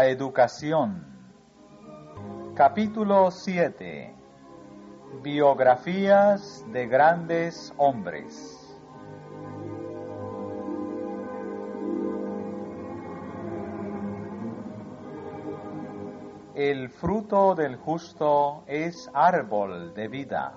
La educación. Capítulo 7. Biografías de grandes hombres. El fruto del justo es árbol de vida.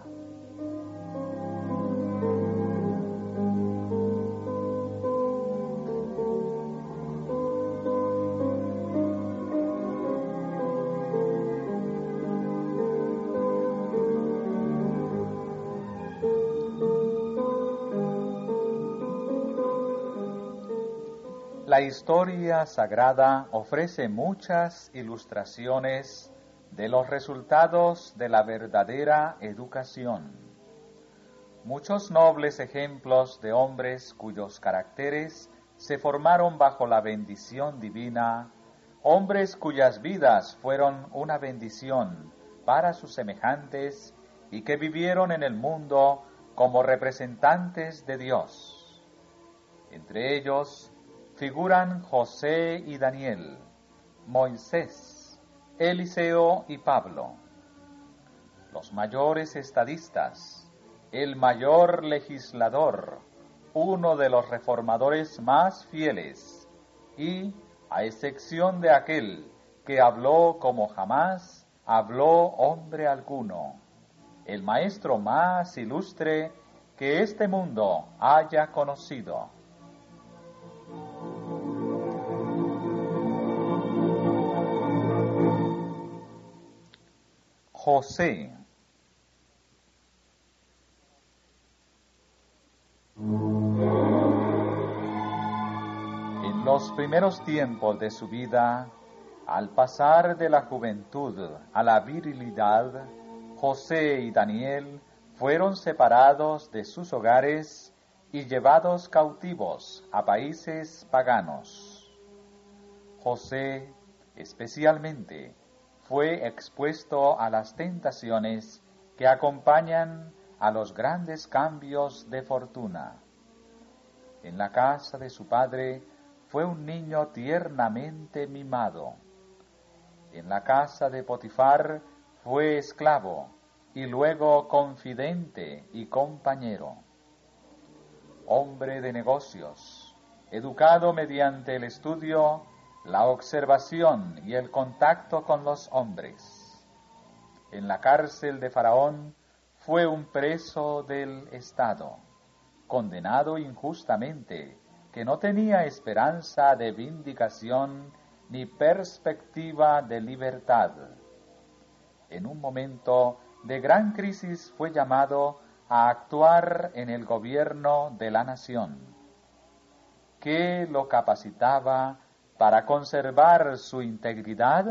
La historia sagrada ofrece muchas ilustraciones de los resultados de la verdadera educación. Muchos nobles ejemplos de hombres cuyos caracteres se formaron bajo la bendición divina, hombres cuyas vidas fueron una bendición para sus semejantes y que vivieron en el mundo como representantes de Dios. Entre ellos figuran José y Daniel, Moisés, Eliseo y Pablo. Los mayores estadistas, el mayor legislador, uno de los reformadores más fieles, y, a excepción de aquel que habló como jamás habló hombre alguno, el maestro más ilustre que este mundo haya conocido. José. En los primeros tiempos de su vida, al pasar de la juventud a la virilidad, José y Daniel fueron separados de sus hogares y llevados cautivos a países paganos. José, especialmente, fue expuesto a las tentaciones que acompañan a los grandes cambios de fortuna. En la casa de su padre fue un niño tiernamente mimado. En la casa de Potifar fue esclavo y luego confidente y compañero. Hombre de negocios, educado mediante el estudio, la observación y el contacto con los hombres. En la cárcel de Faraón fue un preso del Estado, condenado injustamente, que no tenía esperanza de vindicación ni perspectiva de libertad. En un momento de gran crisis fue llamado a actuar en el gobierno de la nación. ¿Qué lo capacitaba para conservar su integridad?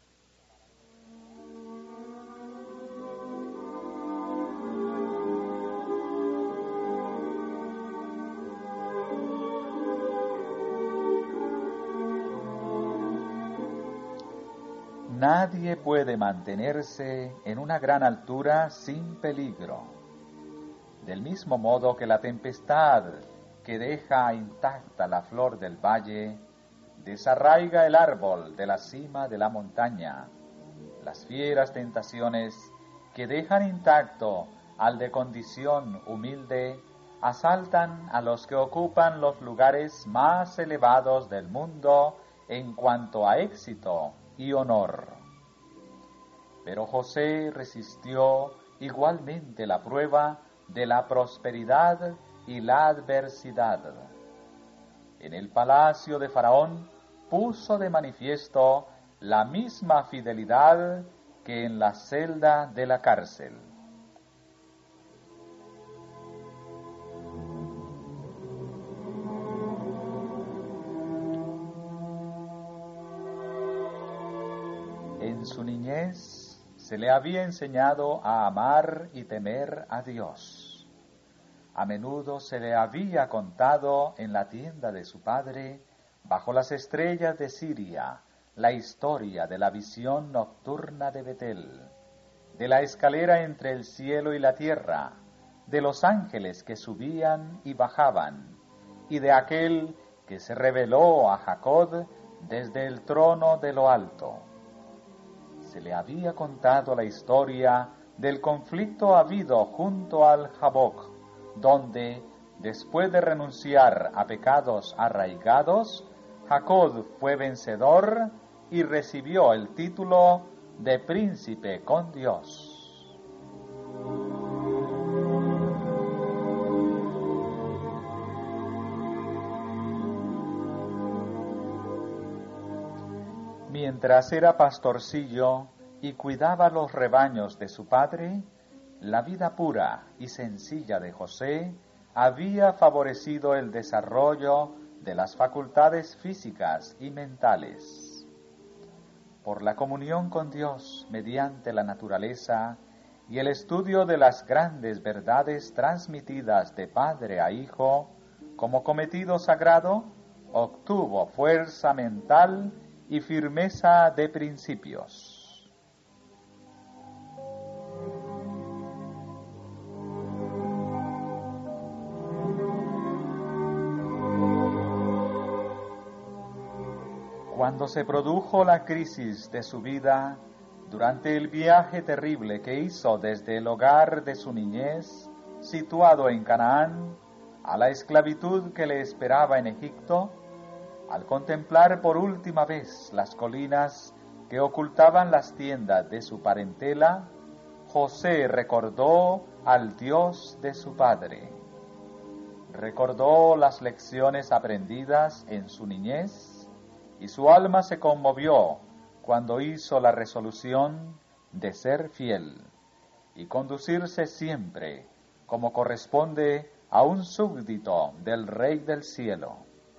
Nadie puede mantenerse en una gran altura sin peligro. Del mismo modo que la tempestad que deja intacta la flor del valle desarraiga el árbol de la cima de la montaña, las fieras tentaciones que dejan intacto al de condición humilde asaltan a los que ocupan los lugares más elevados del mundo en cuanto a éxito y honor. Pero José resistió igualmente la prueba de la prosperidad y la adversidad. En el palacio de Faraón puso de manifiesto la misma fidelidad que en la celda de la cárcel. En su niñez se le había enseñado a amar y temer a Dios. A menudo se le había contado en la tienda de su padre, bajo las estrellas de Siria, la historia de la visión nocturna de Betel, de la escalera entre el cielo y la tierra, de los ángeles que subían y bajaban, y de aquel que se reveló a Jacob desde el trono de lo alto. Se le había contado la historia del conflicto habido junto al Jabok, donde, después de renunciar a pecados arraigados, Jacob fue vencedor y recibió el título de príncipe con Dios. Mientras era pastorcillo y cuidaba los rebaños de su padre, la vida pura y sencilla de José había favorecido el desarrollo de las facultades físicas y mentales. Por la comunión con Dios mediante la naturaleza y el estudio de las grandes verdades transmitidas de padre a hijo, como cometido sagrado, obtuvo fuerza mental y firmeza de principios. Cuando se produjo la crisis de su vida, durante el viaje terrible que hizo desde el hogar de su niñez, situado en Canaán, a la esclavitud que le esperaba en Egipto, al contemplar por última vez las colinas que ocultaban las tiendas de su parentela, José recordó al Dios de su padre. Recordó las lecciones aprendidas en su niñez, y su alma se conmovió cuando hizo la resolución de ser fiel y conducirse siempre como corresponde a un súbdito del Rey del Cielo.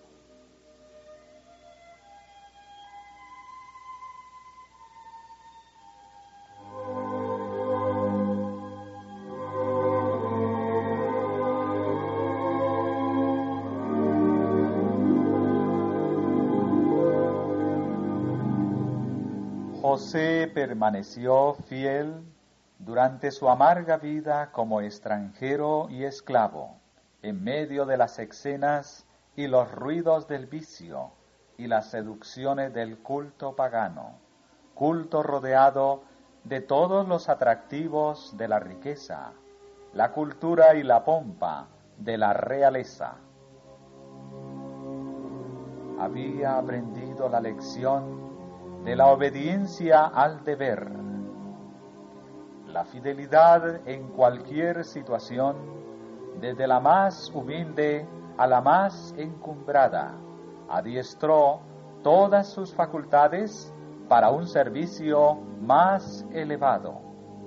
José permaneció fiel durante su amarga vida como extranjero y esclavo, en medio de las escenas y los ruidos del vicio y las seducciones del culto pagano, culto rodeado de todos los atractivos de la riqueza, la cultura y la pompa de la realeza. Había aprendido la lección de la obediencia al deber, la fidelidad en cualquier situación, desde la más humilde a la más encumbrada, adiestró todas sus facultades para un servicio más elevado.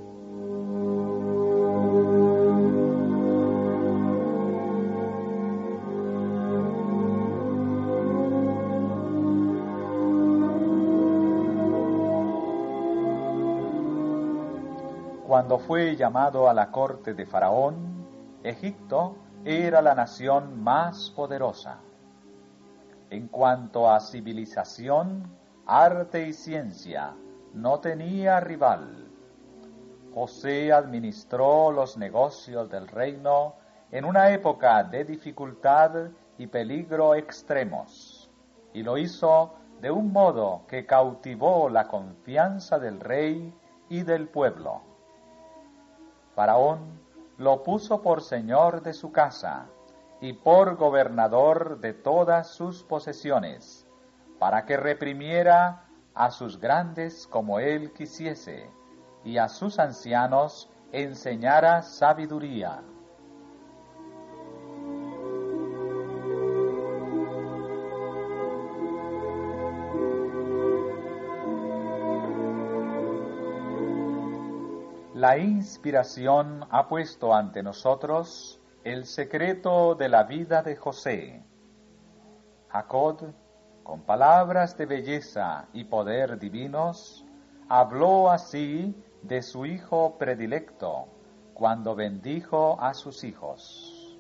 Cuando fue llamado a la corte de Faraón, Egipto era la nación más poderosa. En cuanto a civilización, arte y ciencia, no tenía rival. José administró los negocios del reino en una época de dificultad y peligro extremos, y lo hizo de un modo que cautivó la confianza del rey y del pueblo. Faraón lo puso por señor de su casa y por gobernador de todas sus posesiones, para que reprimiera a sus grandes como él quisiese, y a sus ancianos enseñara sabiduría. La inspiración ha puesto ante nosotros el secreto de la vida de José. Jacob, con palabras de belleza y poder divinos, habló así de su hijo predilecto, cuando bendijo a sus hijos.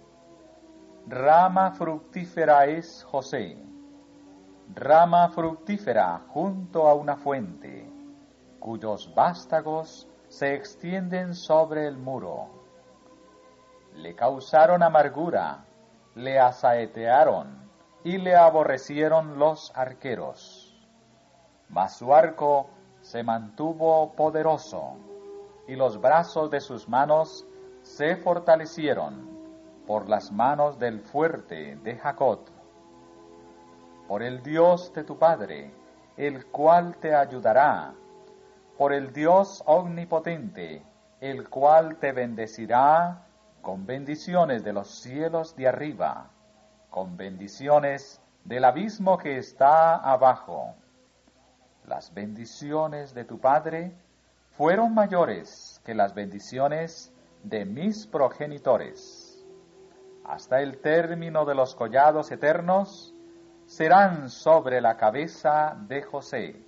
Rama fructífera es José, rama fructífera junto a una fuente, cuyos vástagos se extienden sobre el muro. Le causaron amargura, le asaetearon y le aborrecieron los arqueros. Mas su arco se mantuvo poderoso, y los brazos de sus manos se fortalecieron por las manos del fuerte de Jacob. Por el Dios de tu Padre, el cual te ayudará, por el Dios omnipotente, el cual te bendecirá con bendiciones de los cielos de arriba, con bendiciones del abismo que está abajo. Las bendiciones de tu Padre fueron mayores que las bendiciones de mis progenitores. Hasta el término de los collados eternos serán sobre la cabeza de José.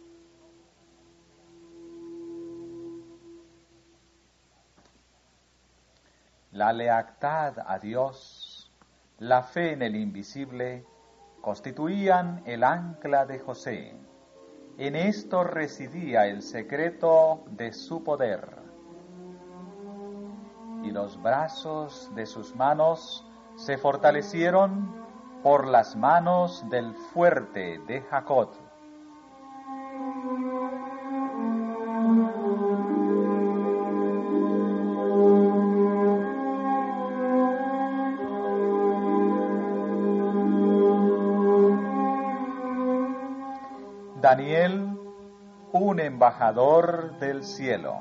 La lealtad a Dios, la fe en el invisible, constituían el ancla de José. En esto residía el secreto de su poder. Y los brazos de sus manos se fortalecieron por las manos del fuerte de Jacob. Daniel, un embajador del cielo.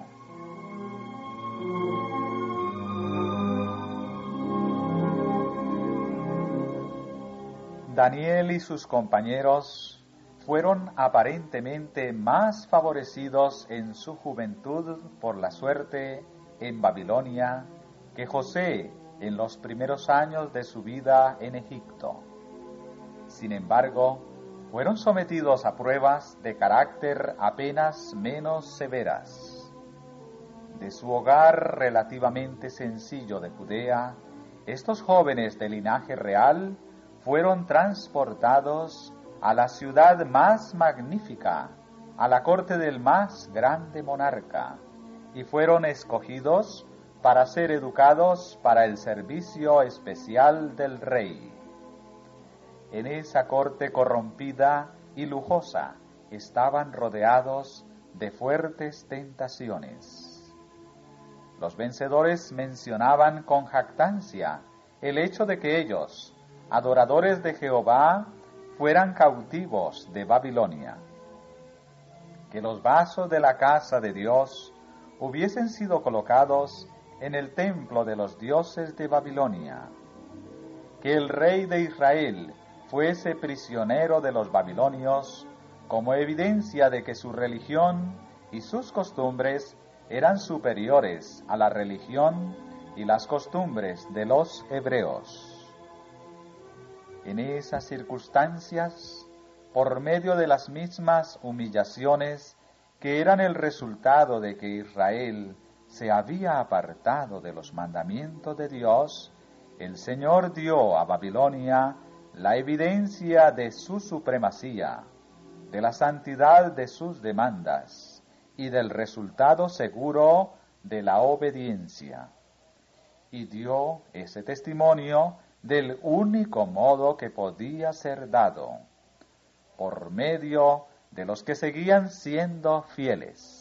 Daniel y sus compañeros fueron aparentemente más favorecidos en su juventud por la suerte en Babilonia que José en los primeros años de su vida en Egipto. Sin embargo, fueron sometidos a pruebas de carácter apenas menos severas. De su hogar relativamente sencillo de Judea, estos jóvenes de linaje real fueron transportados a la ciudad más magnífica, a la corte del más grande monarca, y fueron escogidos para ser educados para el servicio especial del rey. En esa corte corrompida y lujosa estaban rodeados de fuertes tentaciones. Los vencedores mencionaban con jactancia el hecho de que ellos, adoradores de Jehová, fueran cautivos de Babilonia. Que los vasos de la casa de Dios hubiesen sido colocados en el templo de los dioses de Babilonia. Que el rey de Israel fuese prisionero de los babilonios como evidencia de que su religión y sus costumbres eran superiores a la religión y las costumbres de los hebreos. En esas circunstancias, por medio de las mismas humillaciones que eran el resultado de que Israel se había apartado de los mandamientos de Dios, el Señor dio a Babilonia la evidencia de su supremacía, de la santidad de sus demandas y del resultado seguro de la obediencia. Y dio ese testimonio del único modo que podía ser dado, por medio de los que seguían siendo fieles.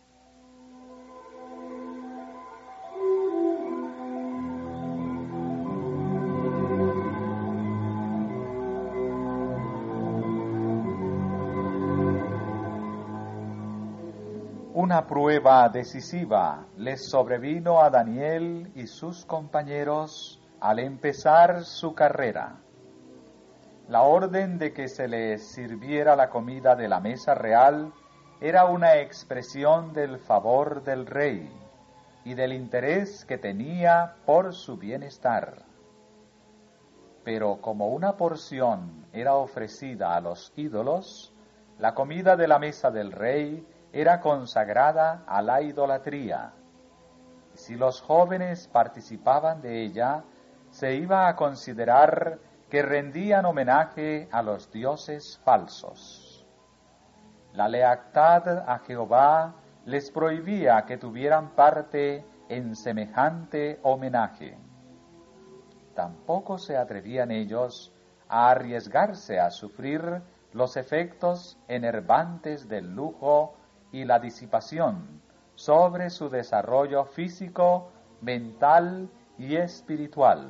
Una prueba decisiva les sobrevino a Daniel y sus compañeros al empezar su carrera. La orden de que se les sirviera la comida de la mesa real era una expresión del favor del rey y del interés que tenía por su bienestar. Pero como una porción era ofrecida a los ídolos, la comida de la mesa del rey era consagrada a la idolatría. Si los jóvenes participaban de ella, se iba a considerar que rendían homenaje a los dioses falsos. La lealtad a Jehová les prohibía que tuvieran parte en semejante homenaje. Tampoco se atrevían ellos a arriesgarse a sufrir los efectos enervantes del lujo y la disipación sobre su desarrollo físico, mental y espiritual.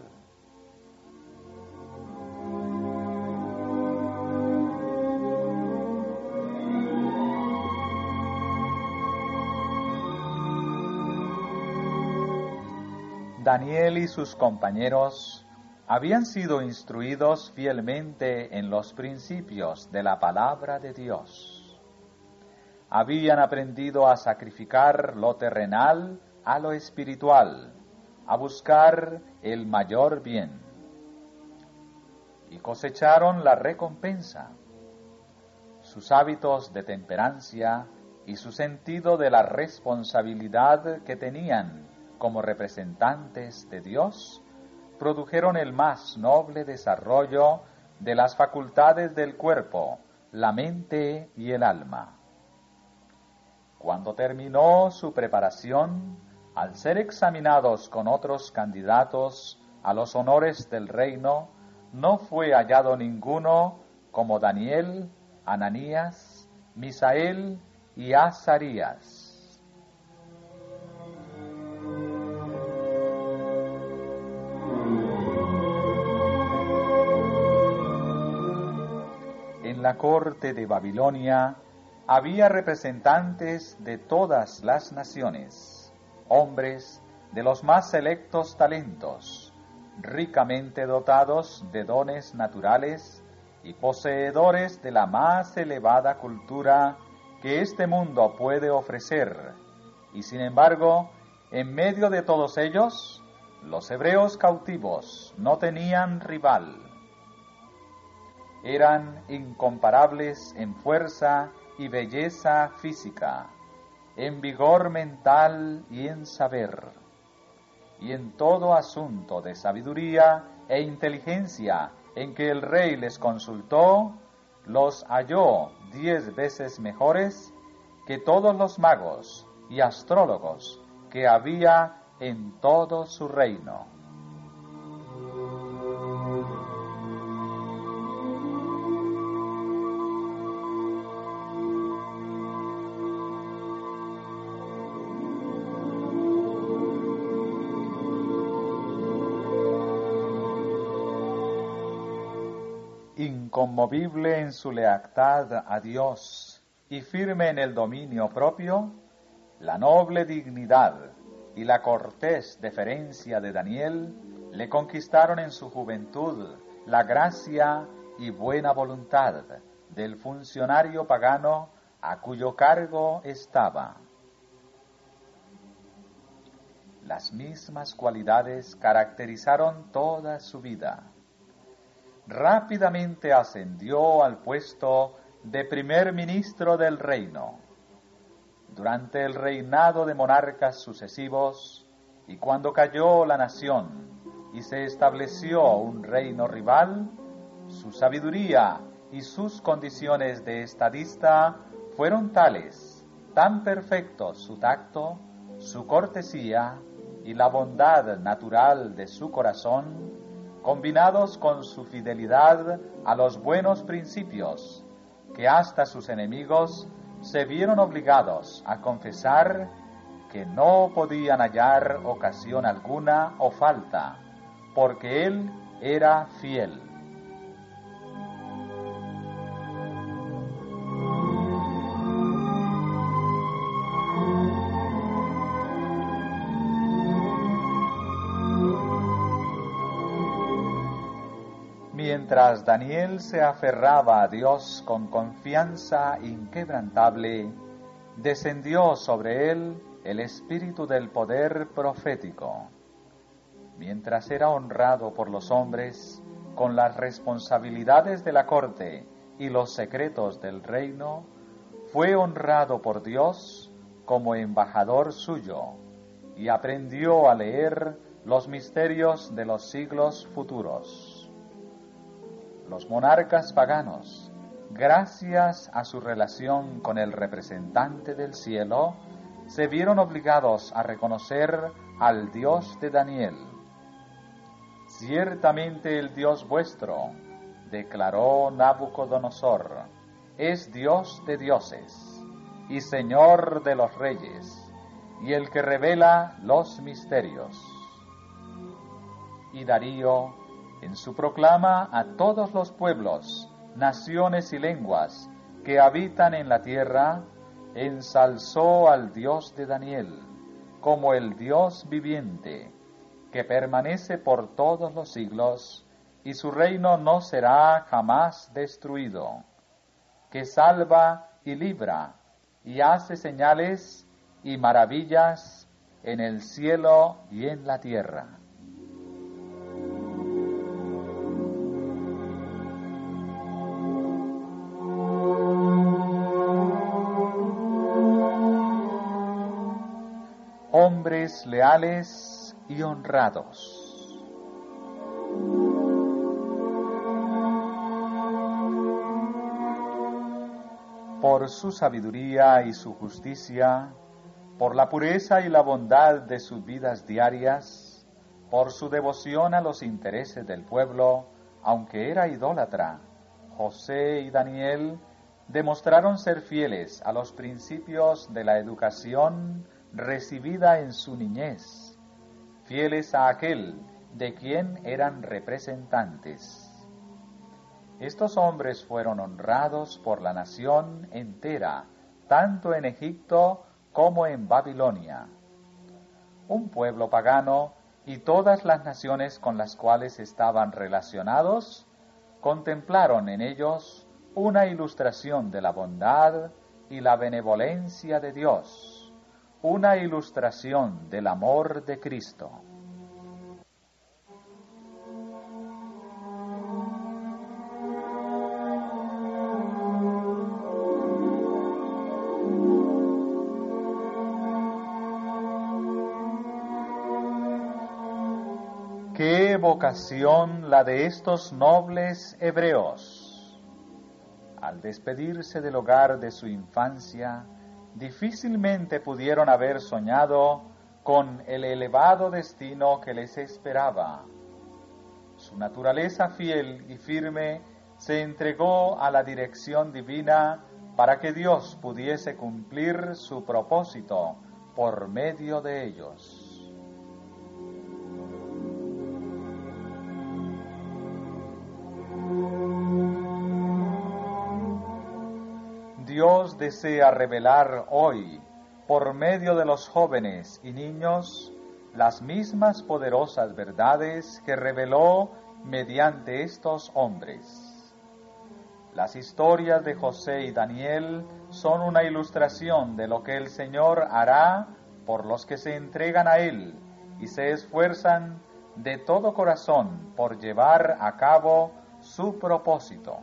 Daniel y sus compañeros habían sido instruidos fielmente en los principios de la palabra de Dios. Habían aprendido a sacrificar lo terrenal a lo espiritual, a buscar el mayor bien. Y cosecharon la recompensa. Sus hábitos de temperancia y su sentido de la responsabilidad que tenían como representantes de Dios, produjeron el más noble desarrollo de las facultades del cuerpo, la mente y el alma. Cuando terminó su preparación, al ser examinados con otros candidatos a los honores del reino, no fue hallado ninguno como Daniel, Ananías, Misael y Azarías. En la corte de Babilonia había representantes de todas las naciones, hombres de los más selectos talentos, ricamente dotados de dones naturales y poseedores de la más elevada cultura que este mundo puede ofrecer. Y sin embargo, en medio de todos ellos, los hebreos cautivos no tenían rival. Eran incomparables en fuerza y belleza física, en vigor mental y en saber, y en todo asunto de sabiduría e inteligencia en que el rey les consultó, los halló 10 veces mejores que todos los magos y astrólogos que había en todo su reino. Inconmovible en su lealtad a Dios y firme en el dominio propio, la noble dignidad y la cortés deferencia de Daniel le conquistaron en su juventud la gracia y buena voluntad del funcionario pagano a cuyo cargo estaba. Las mismas cualidades caracterizaron toda su vida. Rápidamente ascendió al puesto de primer ministro del reino. Durante el reinado de monarcas sucesivos, y cuando cayó la nación y se estableció un reino rival, su sabiduría y sus condiciones de estadista fueron tales, tan perfectos su tacto, su cortesía y la bondad natural de su corazón, combinados con su fidelidad a los buenos principios, que hasta sus enemigos se vieron obligados a confesar que no podían hallar ocasión alguna o falta, porque él era fiel. Mientras Daniel se aferraba a Dios con confianza inquebrantable, descendió sobre él el espíritu del poder profético. Mientras era honrado por los hombres con las responsabilidades de la corte y los secretos del reino, fue honrado por Dios como embajador suyo y aprendió a leer los misterios de los siglos futuros. Los monarcas paganos, gracias a su relación con el representante del cielo, se vieron obligados a reconocer al Dios de Daniel. Ciertamente el Dios vuestro, declaró Nabucodonosor, es Dios de dioses y Señor de los reyes, y el que revela los misterios. Y Darío, en su proclama a todos los pueblos, naciones y lenguas que habitan en la tierra, ensalzó al Dios de Daniel como el Dios viviente, que permanece por todos los siglos, y su reino no será jamás destruido, que salva y libra, y hace señales y maravillas en el cielo y en la tierra. Hombres leales y honrados. Por su sabiduría y su justicia, por la pureza y la bondad de sus vidas diarias, por su devoción a los intereses del pueblo, aunque era idólatra, José y Daniel demostraron ser fieles a los principios de la educación recibida en su niñez, fieles a aquel de quien eran representantes. Estos hombres fueron honrados por la nación entera, tanto en Egipto como en Babilonia. Un pueblo pagano y todas las naciones con las cuales estaban relacionados contemplaron en ellos una ilustración de la bondad y la benevolencia de Dios, una ilustración del amor de Cristo. ¡Qué vocación la de estos nobles hebreos! Al despedirse del hogar de su infancia, difícilmente pudieron haber soñado con el elevado destino que les esperaba. Su naturaleza fiel y firme se entregó a la dirección divina para que Dios pudiese cumplir su propósito por medio de ellos. Dios desea revelar hoy, por medio de los jóvenes y niños, las mismas poderosas verdades que reveló mediante estos hombres. Las historias de José y Daniel son una ilustración de lo que el Señor hará por los que se entregan a Él y se esfuerzan de todo corazón por llevar a cabo su propósito.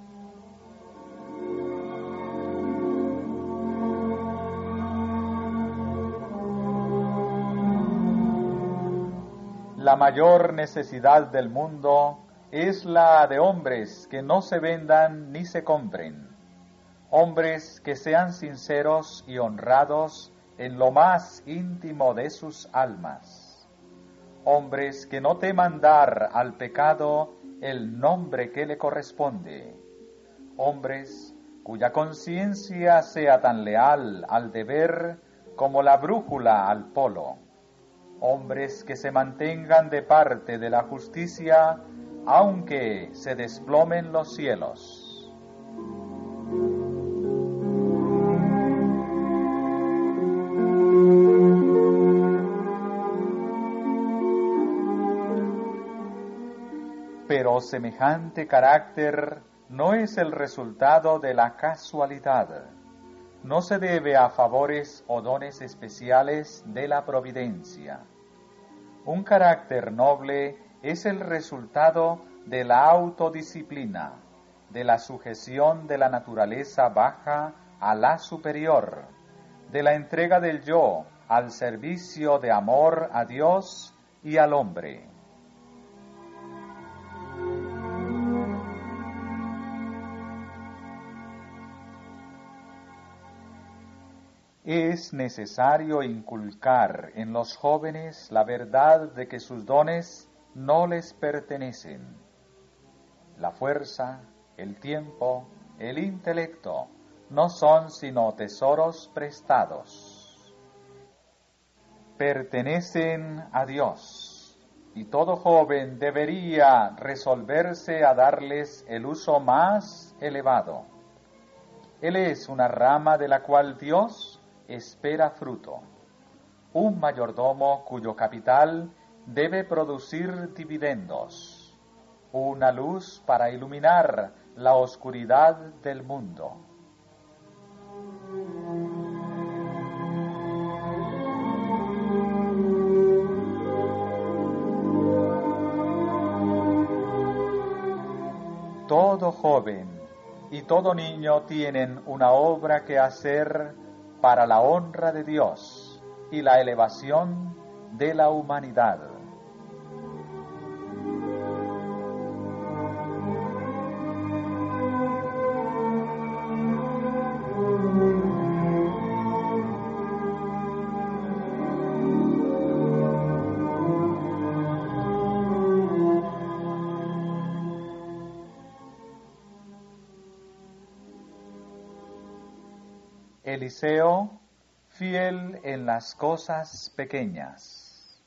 La mayor necesidad del mundo es la de hombres que no se vendan ni se compren, hombres que sean sinceros y honrados en lo más íntimo de sus almas, hombres que no teman dar al pecado el nombre que le corresponde, hombres cuya conciencia sea tan leal al deber como la brújula al polo, hombres que se mantengan de parte de la justicia, aunque se desplomen los cielos. Pero semejante carácter no es el resultado de la casualidad. No se debe a favores o dones especiales de la providencia. Un carácter noble es el resultado de la autodisciplina, de la sujeción de la naturaleza baja a la superior, de la entrega del yo al servicio de amor a Dios y al hombre. Es necesario inculcar en los jóvenes la verdad de que sus dones no les pertenecen. La fuerza, el tiempo, el intelecto no son sino tesoros prestados. Pertenecen a Dios, y todo joven debería resolverse a darles el uso más elevado. Él es una rama de la cual Dios espera fruto, un mayordomo cuyo capital debe producir dividendos, una luz para iluminar la oscuridad del mundo. Todo joven y todo niño tienen una obra que hacer para la honra de Dios y la elevación de la humanidad. Eliseo, fiel en las cosas pequeñas.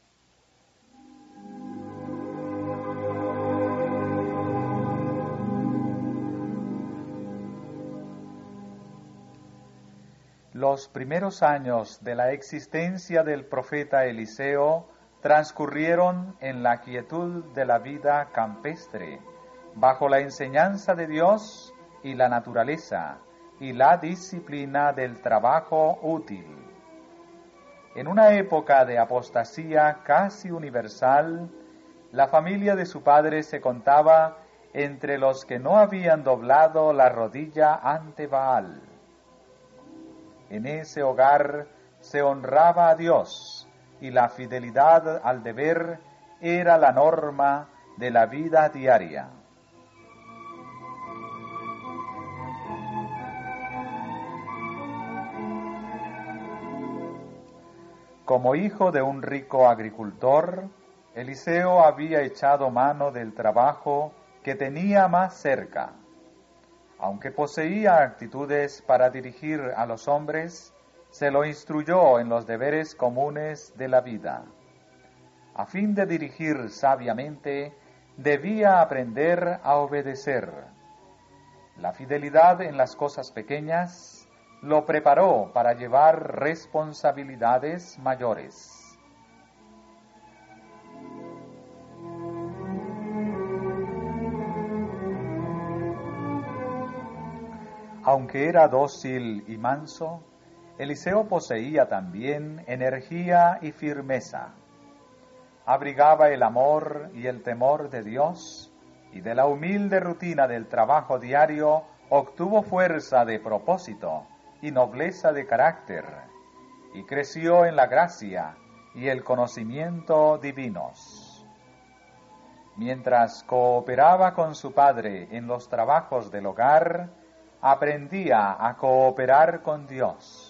Los primeros años de la existencia del profeta Eliseo transcurrieron en la quietud de la vida campestre, bajo la enseñanza de Dios y la naturaleza, y la disciplina del trabajo útil. En una época de apostasía casi universal, la familia de su padre se contaba entre los que no habían doblado la rodilla ante Baal. En ese hogar se honraba a Dios y la fidelidad al deber era la norma de la vida diaria. Como hijo de un rico agricultor, Eliseo había echado mano del trabajo que tenía más cerca. Aunque poseía actitudes para dirigir a los hombres, se lo instruyó en los deberes comunes de la vida. A fin de dirigir sabiamente, debía aprender a obedecer. La fidelidad en las cosas pequeñas lo preparó para llevar responsabilidades mayores. Aunque era dócil y manso, Eliseo poseía también energía y firmeza. Abrigaba el amor y el temor de Dios, y de la humilde rutina del trabajo diario obtuvo fuerza de propósito y nobleza de carácter, y creció en la gracia y el conocimiento divinos. Mientras cooperaba con su padre en los trabajos del hogar, aprendía a cooperar con Dios.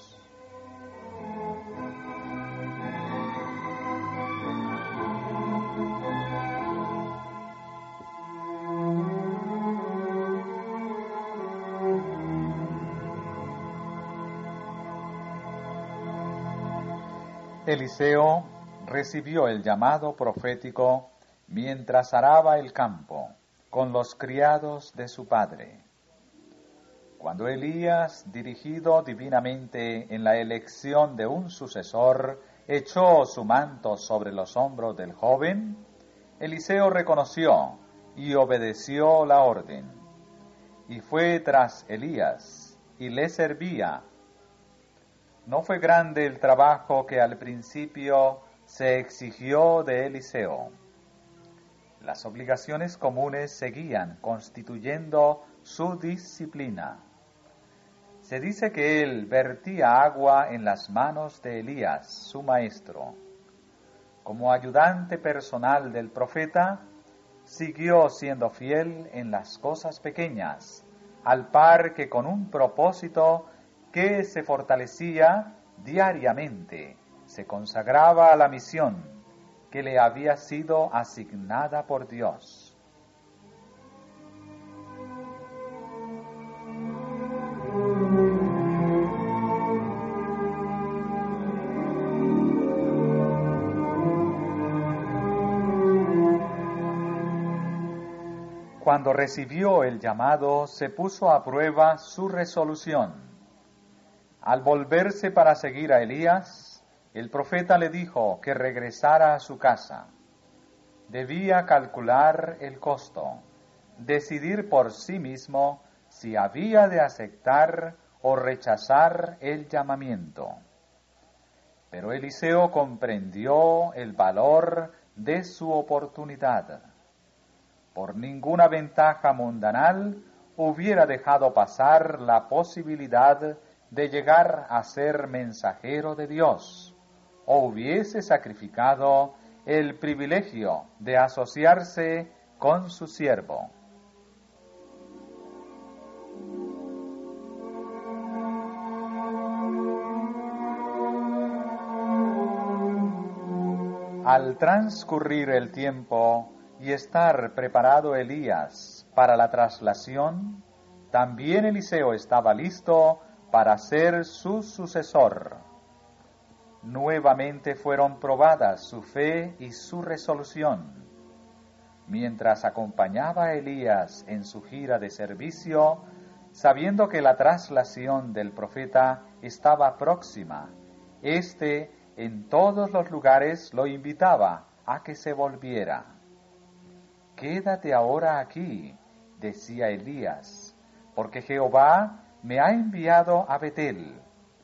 Eliseo recibió el llamado profético mientras araba el campo con los criados de su padre. Cuando Elías, dirigido divinamente en la elección de un sucesor, echó su manto sobre los hombros del joven, Eliseo reconoció y obedeció la orden, y fue tras Elías y le servía. No fue grande el trabajo que al principio se exigió de Eliseo. Las obligaciones comunes seguían constituyendo su disciplina. Se dice que él vertía agua en las manos de Elías, su maestro. Como ayudante personal del profeta, siguió siendo fiel en las cosas pequeñas, al par que con un propósito que se fortalecía diariamente, se consagraba a la misión que le había sido asignada por Dios. cuando recibió el llamado, se puso a prueba su resolución. Al volverse para seguir a Elías, el profeta le dijo que regresara a su casa. Debía calcular el costo, decidir por sí mismo si había de aceptar o rechazar el llamamiento. Pero Eliseo comprendió el valor de su oportunidad. Por ninguna ventaja mundanal hubiera dejado pasar la posibilidad de llegar a ser mensajero de Dios, o hubiese sacrificado el privilegio de asociarse con su siervo. Al transcurrir el tiempo y estar preparado Elías para la traslación, también Eliseo estaba listo para ser su sucesor. Nuevamente fueron probadas su fe y su resolución. Mientras acompañaba a Elías en su gira de servicio, sabiendo que la traslación del profeta estaba próxima, en todos los lugares lo invitaba a que se volviera. «Quédate ahora aquí», decía Elías, «porque Jehová me ha enviado a Betel».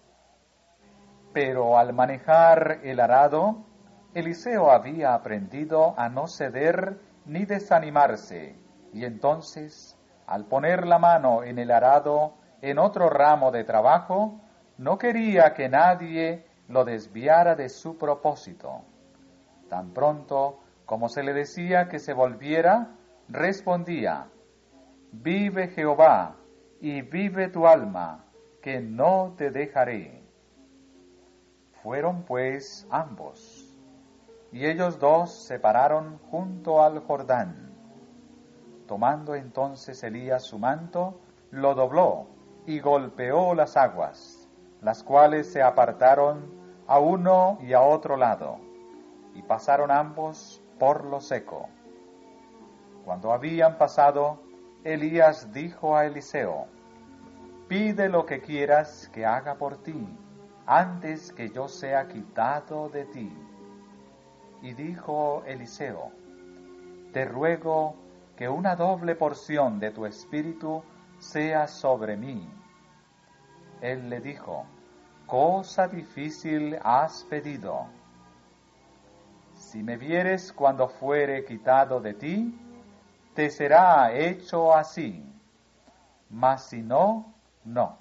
Pero al manejar el arado, Eliseo había aprendido a no ceder ni desanimarse, y entonces, al poner la mano en el arado en otro ramo de trabajo, no quería que nadie lo desviara de su propósito. Tan pronto como se le decía que se volviera, respondía: «Vive Jehová, y vive tu alma, que no te dejaré». Fueron pues ambos, y ellos dos se pararon junto al Jordán. Tomando entonces Elías su manto, lo dobló y golpeó las aguas, las cuales se apartaron a uno y a otro lado, y pasaron ambos por lo seco. Cuando habían pasado, Elías dijo a Eliseo: «Pide lo que quieras que haga por ti, antes que yo sea quitado de ti». Y dijo Eliseo: «Te ruego que una doble porción de tu espíritu sea sobre mí». Él le dijo: «Cosa difícil has pedido. Si me vieres cuando fuere quitado de ti, te será hecho así, mas si no, no».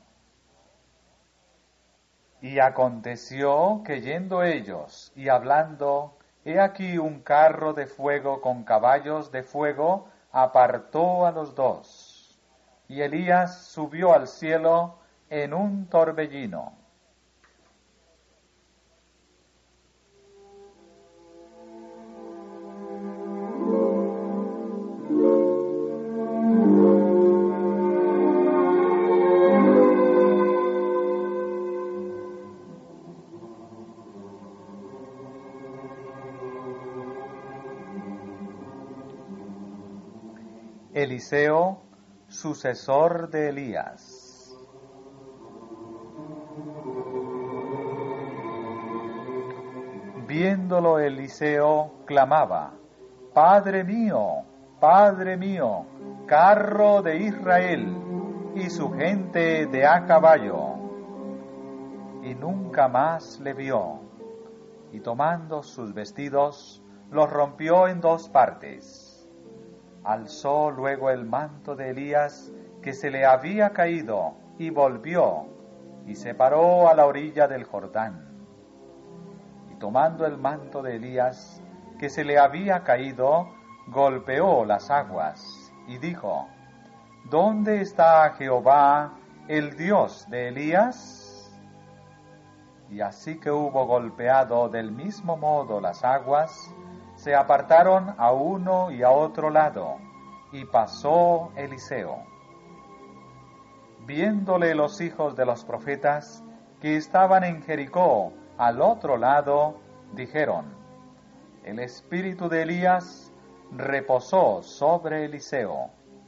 Y aconteció que yendo ellos y hablando, he aquí un carro de fuego con caballos de fuego apartó a los dos, y Elías subió al cielo en un torbellino. Eliseo, sucesor de Elías. Viéndolo Eliseo, clamaba: Padre mío, carro de Israel y su gente de a caballo». Y nunca más le vio, y tomando sus vestidos, los rompió en dos partes. Alzó luego el manto de Elías que se le había caído, y volvió, y se paró a la orilla del Jordán. Y tomando el manto de Elías que se le había caído, golpeó las aguas, y dijo: «¿Dónde está Jehová, el Dios de Elías?». Y así que hubo golpeado del mismo modo las aguas, se apartaron a uno y a otro lado, y pasó Eliseo. Viéndole los hijos de los profetas que estaban en Jericó al otro lado, dijeron: «El espíritu de Elías reposó sobre Eliseo».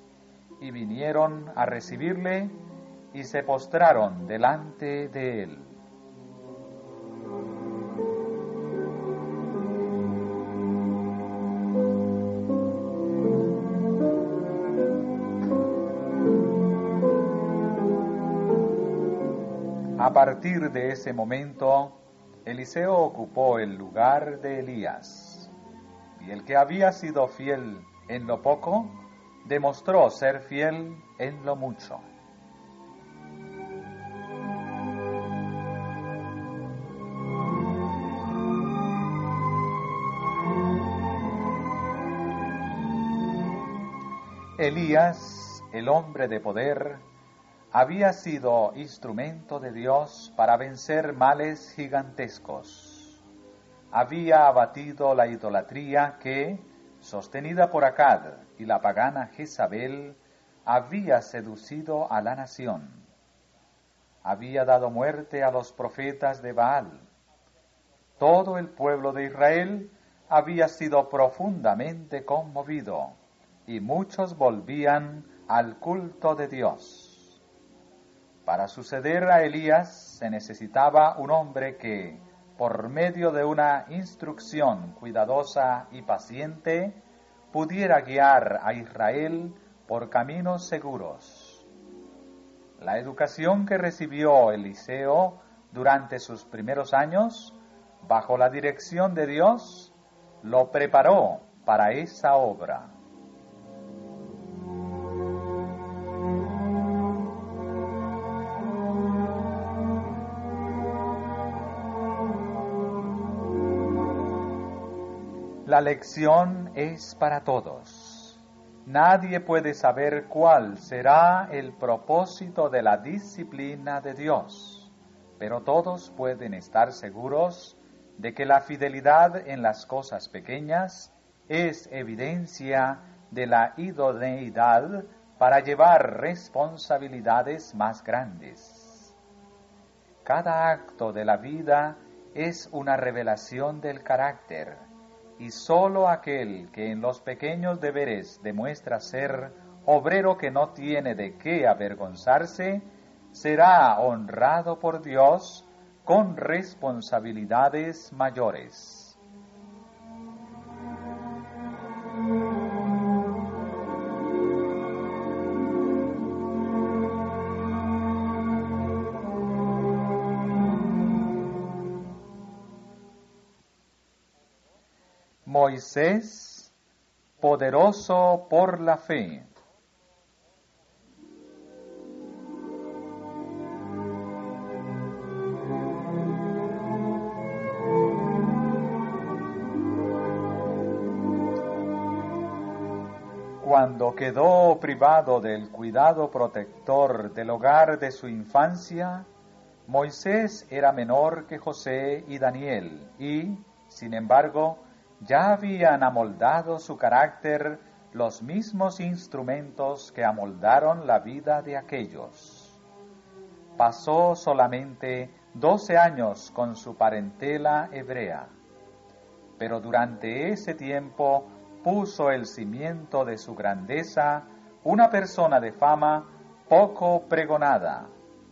y vinieron a recibirle y se postraron delante de él. A partir de ese momento, Eliseo ocupó el lugar de Elías, y el que había sido fiel en lo poco, demostró ser fiel en lo mucho. Elías, el hombre de poder, había sido instrumento de Dios para vencer males gigantescos. Había abatido la idolatría que, sostenida por Acab y la pagana Jezabel, había seducido a la nación. Había dado muerte a los profetas de Baal. Todo el pueblo de Israel había sido profundamente conmovido, y muchos volvían al culto de Dios. Para suceder a Elías se necesitaba un hombre que, por medio de una instrucción cuidadosa y paciente, pudiera guiar a Israel por caminos seguros. La educación que recibió Eliseo durante sus primeros años, bajo la dirección de Dios, lo preparó para esa obra. La lección es para todos. Nadie puede saber cuál será el propósito de la disciplina de Dios, pero todos pueden estar seguros de que la fidelidad en las cosas pequeñas es evidencia de la idoneidad para llevar responsabilidades más grandes. Cada acto de la vida es una revelación del carácter, y sólo aquel que en los pequeños deberes demuestra ser obrero que no tiene de qué avergonzarse, será honrado por Dios con responsabilidades mayores. Moisés, poderoso por la fe. Cuando quedó privado del cuidado protector del hogar de su infancia, Moisés era menor que José y Daniel y, sin embargo, ya habían amoldado su carácter los mismos instrumentos que amoldaron la vida de aquellos. Pasó solamente 12 años con su parentela hebrea, pero durante ese tiempo puso el cimiento de su grandeza una persona de fama poco pregonada.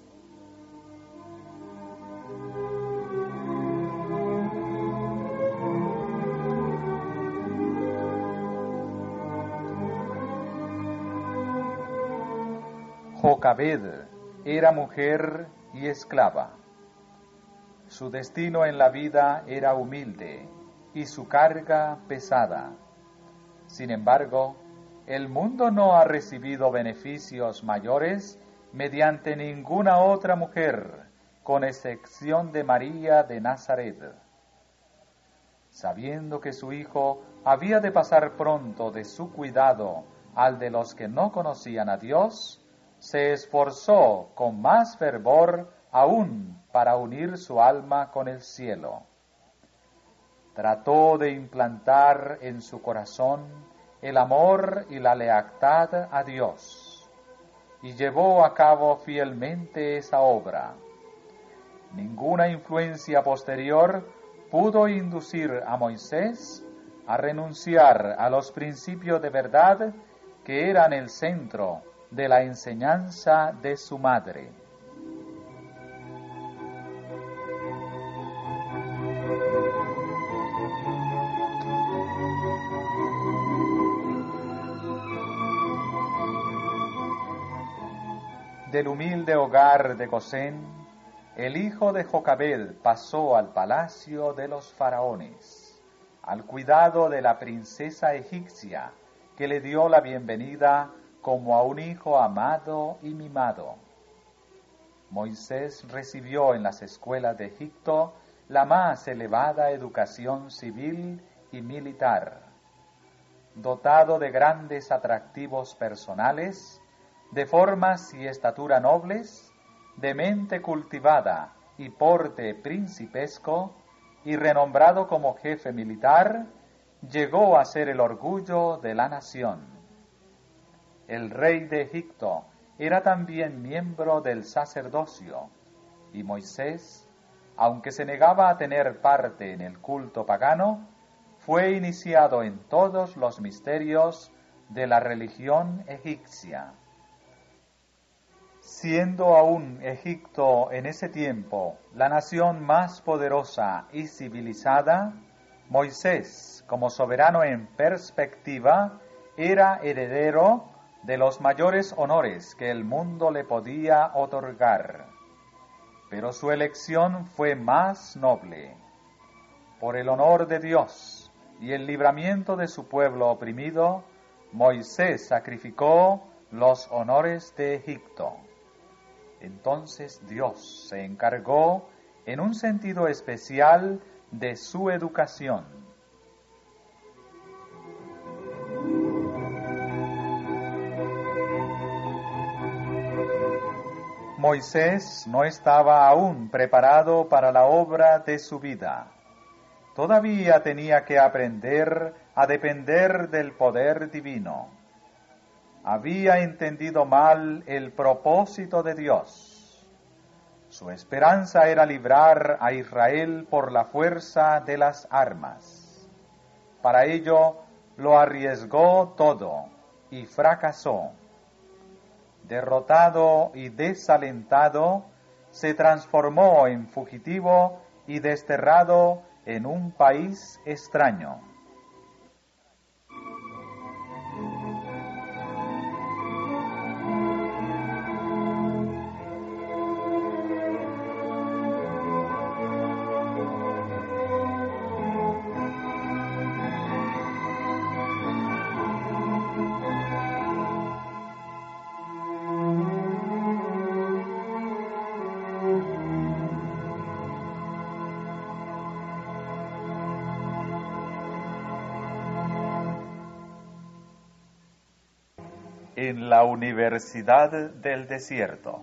Jocabed era mujer y esclava. Su destino en la vida era humilde y su carga pesada. Sin embargo, el mundo no ha recibido beneficios mayores mediante ninguna otra mujer, con excepción de María de Nazaret. Sabiendo que su hijo había de pasar pronto de su cuidado al de los que no conocían a Dios, se esforzó con más fervor aún para unir su alma con el cielo. Trató de implantar en su corazón el amor y la lealtad a Dios, y llevó a cabo fielmente esa obra. Ninguna influencia posterior pudo inducir a Moisés a renunciar a los principios de verdad que eran el centro de la enseñanza de su madre. Del humilde hogar de Gosén, el hijo de Jocabed pasó al palacio de los faraones, al cuidado de la princesa egipcia, que le dio la bienvenida como a un hijo amado y mimado. Moisés recibió en las escuelas de Egipto la más elevada educación civil y militar. Dotado de grandes atractivos personales, de formas y estatura nobles, de mente cultivada y porte principesco, y renombrado como jefe militar, llegó a ser el orgullo de la nación. El rey de Egipto era también miembro del sacerdocio, y Moisés, aunque se negaba a tener parte en el culto pagano, fue iniciado en todos los misterios de la religión egipcia. Siendo aún Egipto en ese tiempo la nación más poderosa y civilizada, Moisés, como soberano en perspectiva, era heredero de los mayores honores que el mundo le podía otorgar. Pero su elección fue más noble. Por el honor de Dios y el libramiento de su pueblo oprimido, Moisés sacrificó los honores de Egipto. Entonces Dios se encargó en un sentido especial de su educación. Moisés no estaba aún preparado para la obra de su vida. Todavía tenía que aprender a depender del poder divino. Había entendido mal el propósito de Dios. Su esperanza era librar a Israel por la fuerza de las armas. Para ello lo arriesgó todo y fracasó. Derrotado y desalentado, se transformó en fugitivo y desterrado en un país extraño. En la Universidad del Desierto.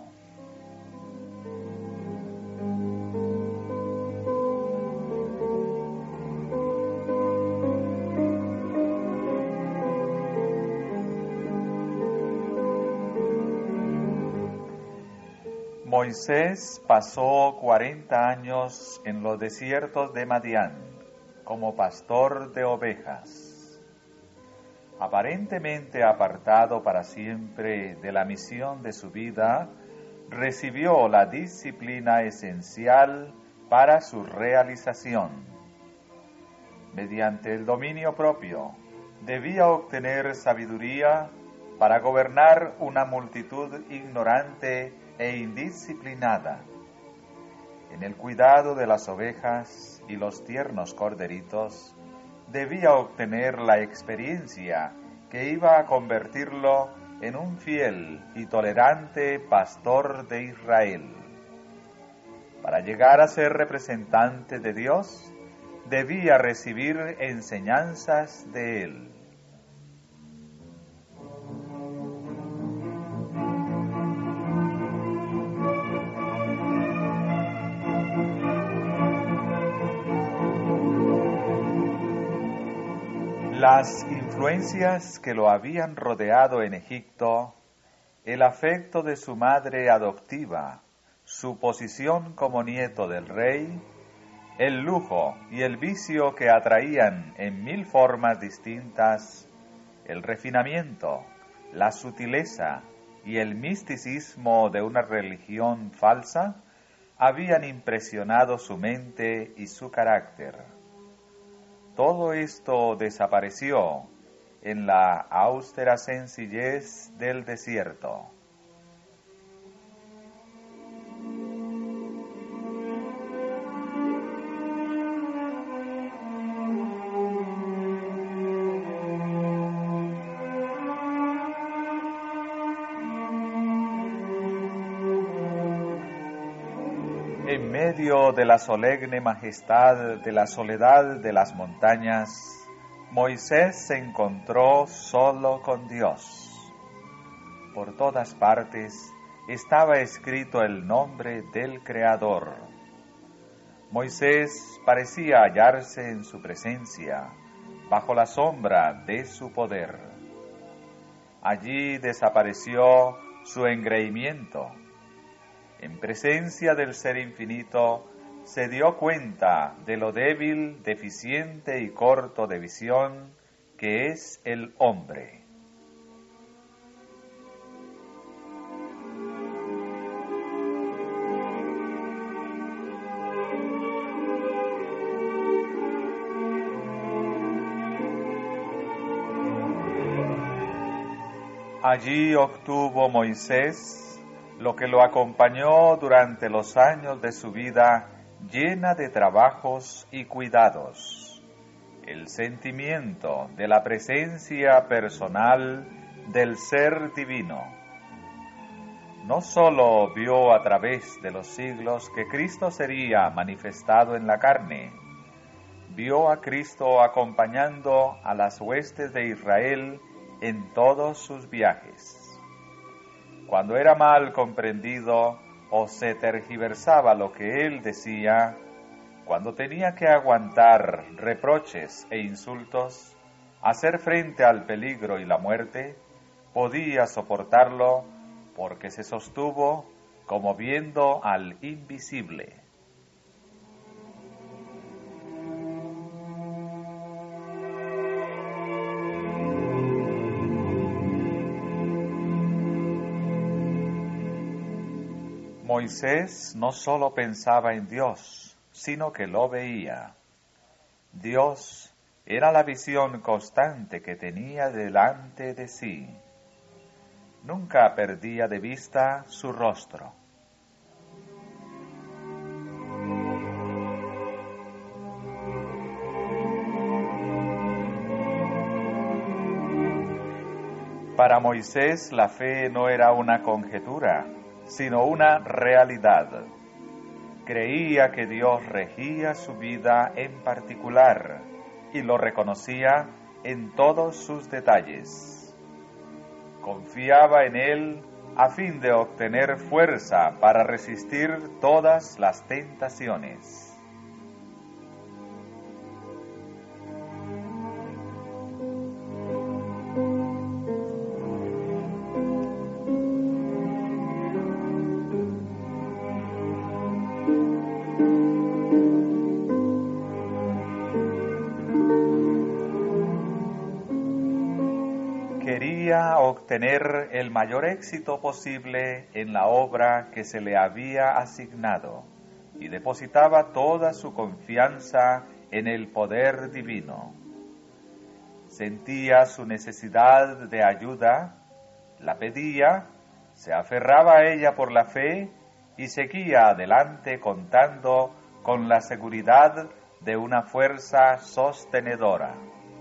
Moisés pasó 40 años en los desiertos de Madián como pastor de ovejas. Aparentemente apartado para siempre de la misión de su vida, recibió la disciplina esencial para su realización. Mediante el dominio propio, debía obtener sabiduría para gobernar una multitud ignorante e indisciplinada. En el cuidado de las ovejas y los tiernos corderitos, debía obtener la experiencia que iba a convertirlo en un fiel y tolerante pastor de Israel. Para llegar a ser representante de Dios, debía recibir enseñanzas de Él. Las influencias que lo habían rodeado en Egipto, el afecto de su madre adoptiva, su posición como nieto del rey, el lujo y el vicio que atraían en 1000 formas distintas, el refinamiento, la sutileza y el misticismo de una religión falsa habían impresionado su mente y su carácter. Todo esto desapareció en la austera sencillez del desierto. En medio de la solemne majestad de la soledad de las montañas, Moisés se encontró solo con Dios. Por todas partes estaba escrito el nombre del Creador. Moisés parecía hallarse en su presencia, bajo la sombra de su poder. Allí desapareció su engreimiento. En presencia del Ser Infinito, se dio cuenta de lo débil, deficiente y corto de visión que es el hombre. Allí obtuvo Moisés lo que lo acompañó durante los años de su vida llena de trabajos y cuidados, el sentimiento de la presencia personal del Ser Divino. No sólo vio a través de los siglos que Cristo sería manifestado en la carne, vio a Cristo acompañando a las huestes de Israel en todos sus viajes. Cuando era mal comprendido o se tergiversaba lo que él decía, cuando tenía que aguantar reproches e insultos, hacer frente al peligro y la muerte, podía soportarlo porque se sostuvo como viendo al invisible. Moisés no solo pensaba en Dios, sino que lo veía. Dios era la visión constante que tenía delante de sí. Nunca perdía de vista su rostro. Para Moisés la fe no era una conjetura, sino una realidad. Creía que Dios regía su vida en particular y lo reconocía en todos sus detalles. Confiaba en Él a fin de obtener fuerza para resistir todas las tentaciones. Quería obtener el mayor éxito posible en la obra que se le había asignado y depositaba toda su confianza en el poder divino. Sentía su necesidad de ayuda, la pedía, se aferraba a ella por la fe y seguía adelante contando con la seguridad de una fuerza sostenedora.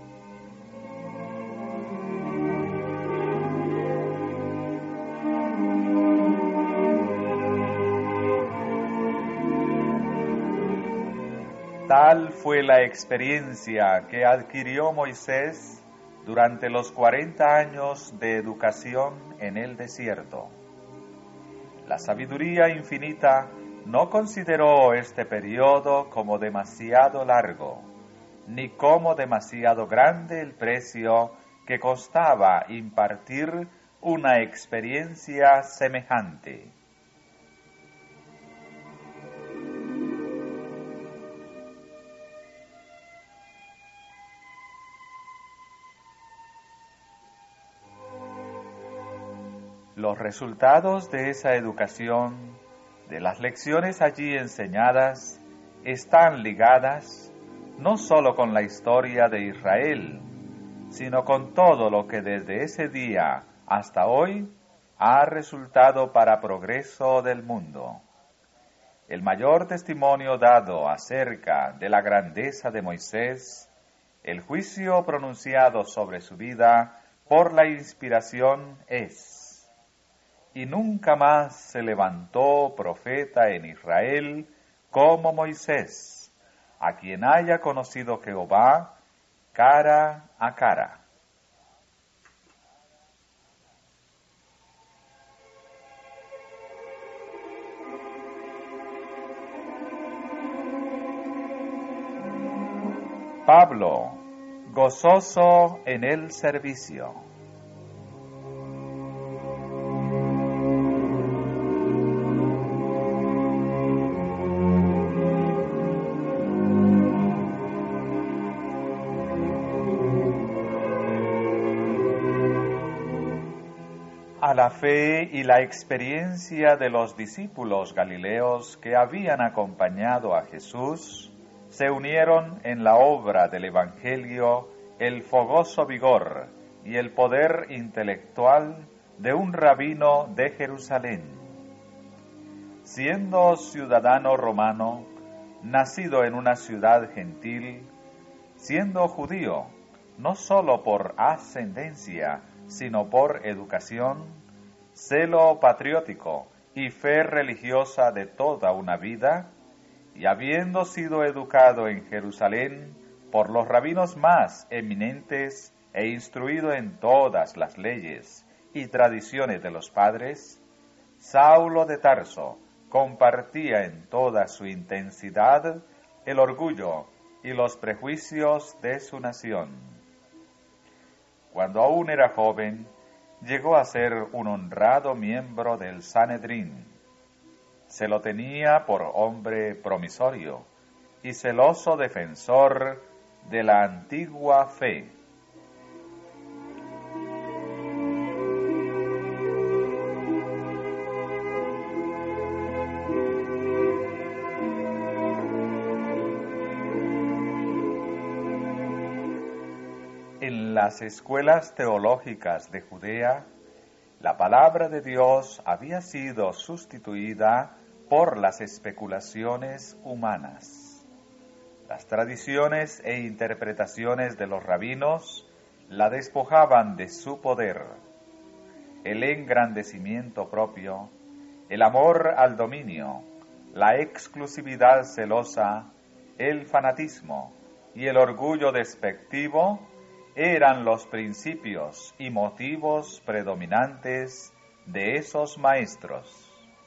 Tal fue la experiencia que adquirió Moisés durante los 40 años de educación en el desierto. La sabiduría infinita no consideró este periodo como demasiado largo, ni como demasiado grande el precio que costaba impartir una experiencia semejante. Los resultados de esa educación, de las lecciones allí enseñadas, están ligadas no solo con la historia de Israel, sino con todo lo que desde ese día hasta hoy ha resultado para progreso del mundo. El mayor testimonio dado acerca de la grandeza de Moisés, el juicio pronunciado sobre su vida por la inspiración es: y nunca más se levantó profeta en Israel como Moisés, a quien haya conocido Jehová cara a cara. Pablo, gozoso en el servicio. A la fe y la experiencia de los discípulos galileos que habían acompañado a Jesús, se unieron en la obra del Evangelio el fogoso vigor y el poder intelectual de un rabino de Jerusalén. Siendo ciudadano romano, nacido en una ciudad gentil, siendo judío, no sólo por ascendencia, sino por educación, celo patriótico y fe religiosa de toda una vida, y habiendo sido educado en Jerusalén por los rabinos más eminentes e instruido en todas las leyes y tradiciones de los padres, Saulo de Tarso compartía en toda su intensidad el orgullo y los prejuicios de su nación. Cuando aún era joven, llegó a ser un honrado miembro del Sanedrín. Se lo tenía por hombre promisorio y celoso defensor de la antigua fe. En las escuelas teológicas de Judea, la palabra de Dios había sido sustituida por las especulaciones humanas. Las tradiciones e interpretaciones de los rabinos la despojaban de su poder. El engrandecimiento propio, el amor al dominio, la exclusividad celosa, el fanatismo y el orgullo despectivo eran los principios y motivos predominantes de esos maestros.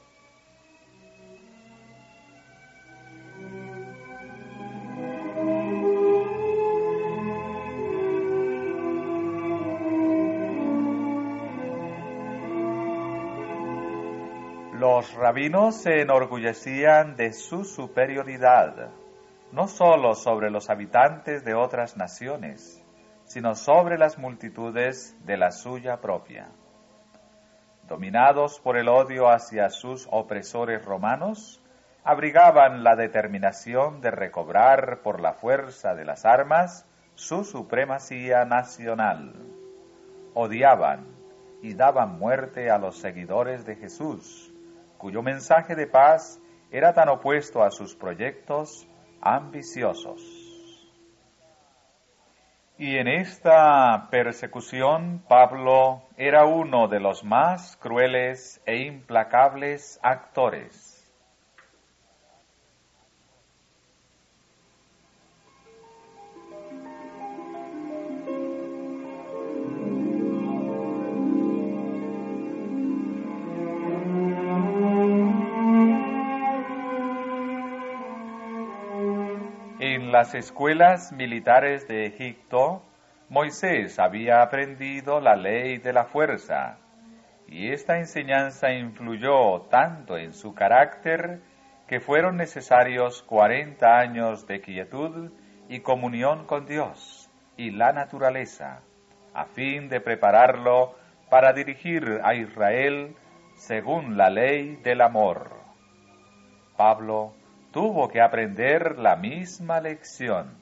Los rabinos se enorgullecían de su superioridad, no sólo sobre los habitantes de otras naciones, sino sobre las multitudes de la suya propia. Dominados por el odio hacia sus opresores romanos, abrigaban la determinación de recobrar por la fuerza de las armas su supremacía nacional. Odiaban y daban muerte a los seguidores de Jesús, cuyo mensaje de paz era tan opuesto a sus proyectos ambiciosos. Y en esta persecución Pablo era uno de los más crueles e implacables actores. En las escuelas militares de Egipto, Moisés había aprendido la ley de la fuerza, y esta enseñanza influyó tanto en su carácter que fueron necesarios 40 años de quietud y comunión con Dios y la naturaleza, a fin de prepararlo para dirigir a Israel según la ley del amor. Pablo tuvo que aprender la misma lección.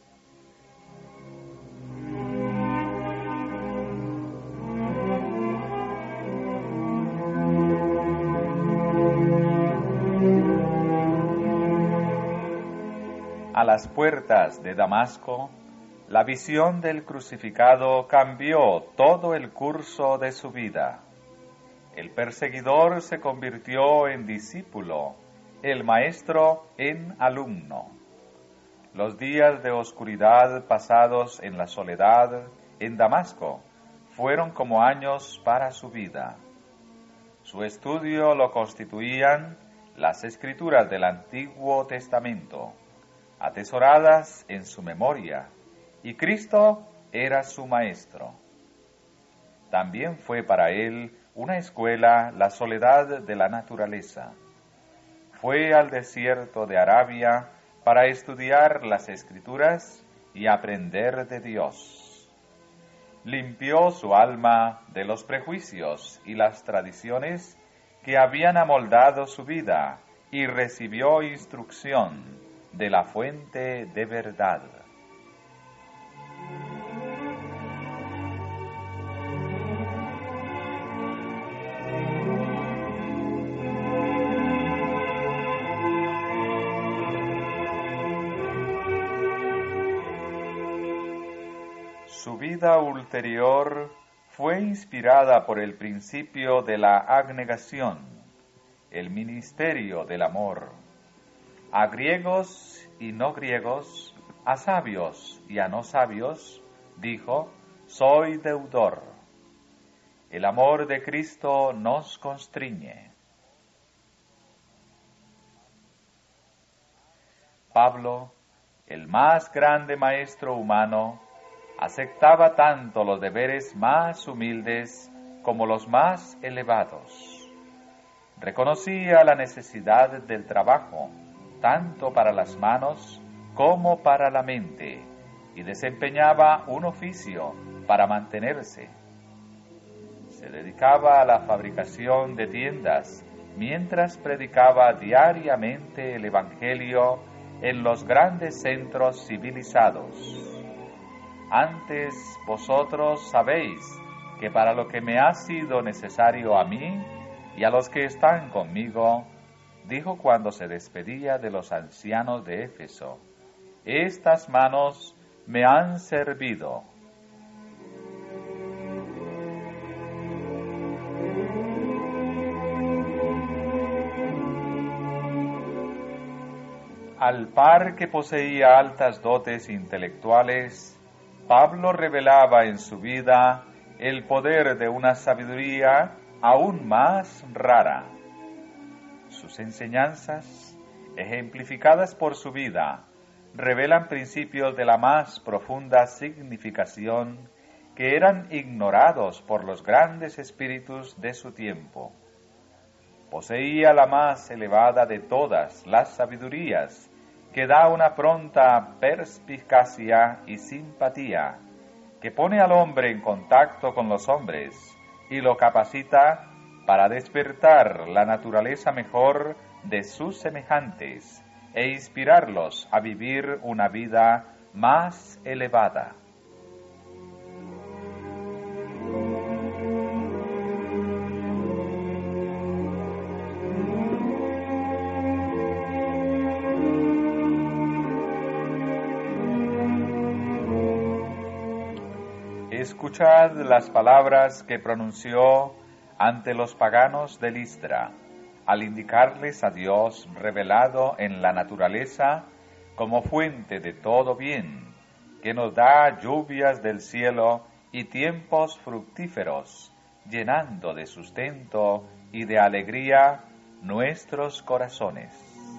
A las puertas de Damasco, la visión del crucificado cambió todo el curso de su vida. El perseguidor se convirtió en discípulo, el maestro en alumno. Los días de oscuridad pasados en la soledad en Damasco fueron como años para su vida. Su estudio lo constituían las escrituras del Antiguo Testamento, atesoradas en su memoria, y Cristo era su maestro. También fue para él una escuela la soledad de la naturaleza. Fue al desierto de Arabia para estudiar las Escrituras y aprender de Dios. Limpió su alma de los prejuicios y las tradiciones que habían amoldado su vida y recibió instrucción de la fuente de verdad. Su vida ulterior fue inspirada por el principio de la abnegación, el ministerio del amor. A griegos y no griegos, a sabios y a no sabios, dijo, soy deudor. El amor de Cristo nos constriñe. Pablo, el más grande maestro humano, aceptaba tanto los deberes más humildes como los más elevados. Reconocía la necesidad del trabajo, tanto para las manos como para la mente, y desempeñaba un oficio para mantenerse. Se dedicaba a la fabricación de tiendas, mientras predicaba diariamente el Evangelio en los grandes centros civilizados. Antes vosotros sabéis que para lo que me ha sido necesario a mí y a los que están conmigo, dijo cuando se despedía de los ancianos de Éfeso, estas manos me han servido. Al par que poseía altas dotes intelectuales, Pablo revelaba en su vida el poder de una sabiduría aún más rara. Sus enseñanzas, ejemplificadas por su vida, revelan principios de la más profunda significación que eran ignorados por los grandes espíritus de su tiempo. Poseía la más elevada de todas las sabidurías, que da una pronta perspicacia y simpatía, que pone al hombre en contacto con los hombres y lo capacita para despertar la naturaleza mejor de sus semejantes e inspirarlos a vivir una vida más elevada. Escuchad las palabras que pronunció ante los paganos de Listra, al indicarles a Dios revelado en la naturaleza como fuente de todo bien, que nos da lluvias del cielo y tiempos fructíferos, llenando de sustento y de alegría nuestros corazones.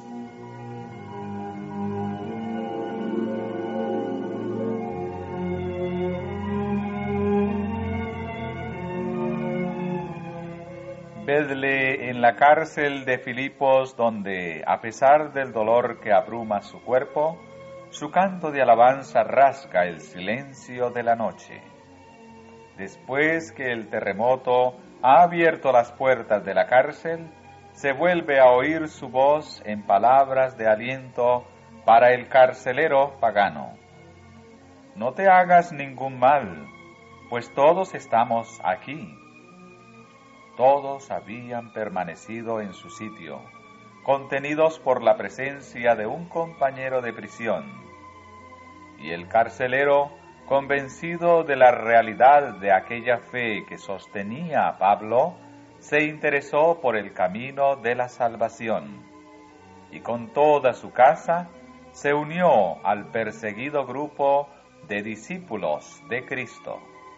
Vedle en la cárcel de Filipos, donde, a pesar del dolor que abruma su cuerpo, su canto de alabanza rasga el silencio de la noche. Después que el terremoto ha abierto las puertas de la cárcel, se vuelve a oír su voz en palabras de aliento para el carcelero pagano. No te hagas ningún mal, pues todos estamos aquí. Todos habían permanecido en su sitio, contenidos por la presencia de un compañero de prisión. Y el carcelero, convencido de la realidad de aquella fe que sostenía a Pablo, se interesó por el camino de la salvación, y con toda su casa se unió al perseguido grupo de discípulos de Cristo.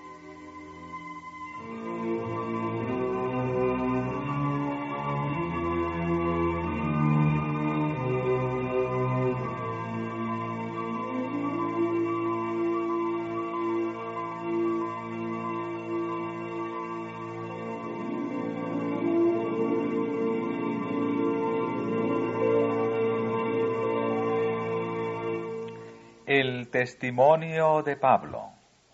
El testimonio de Pablo.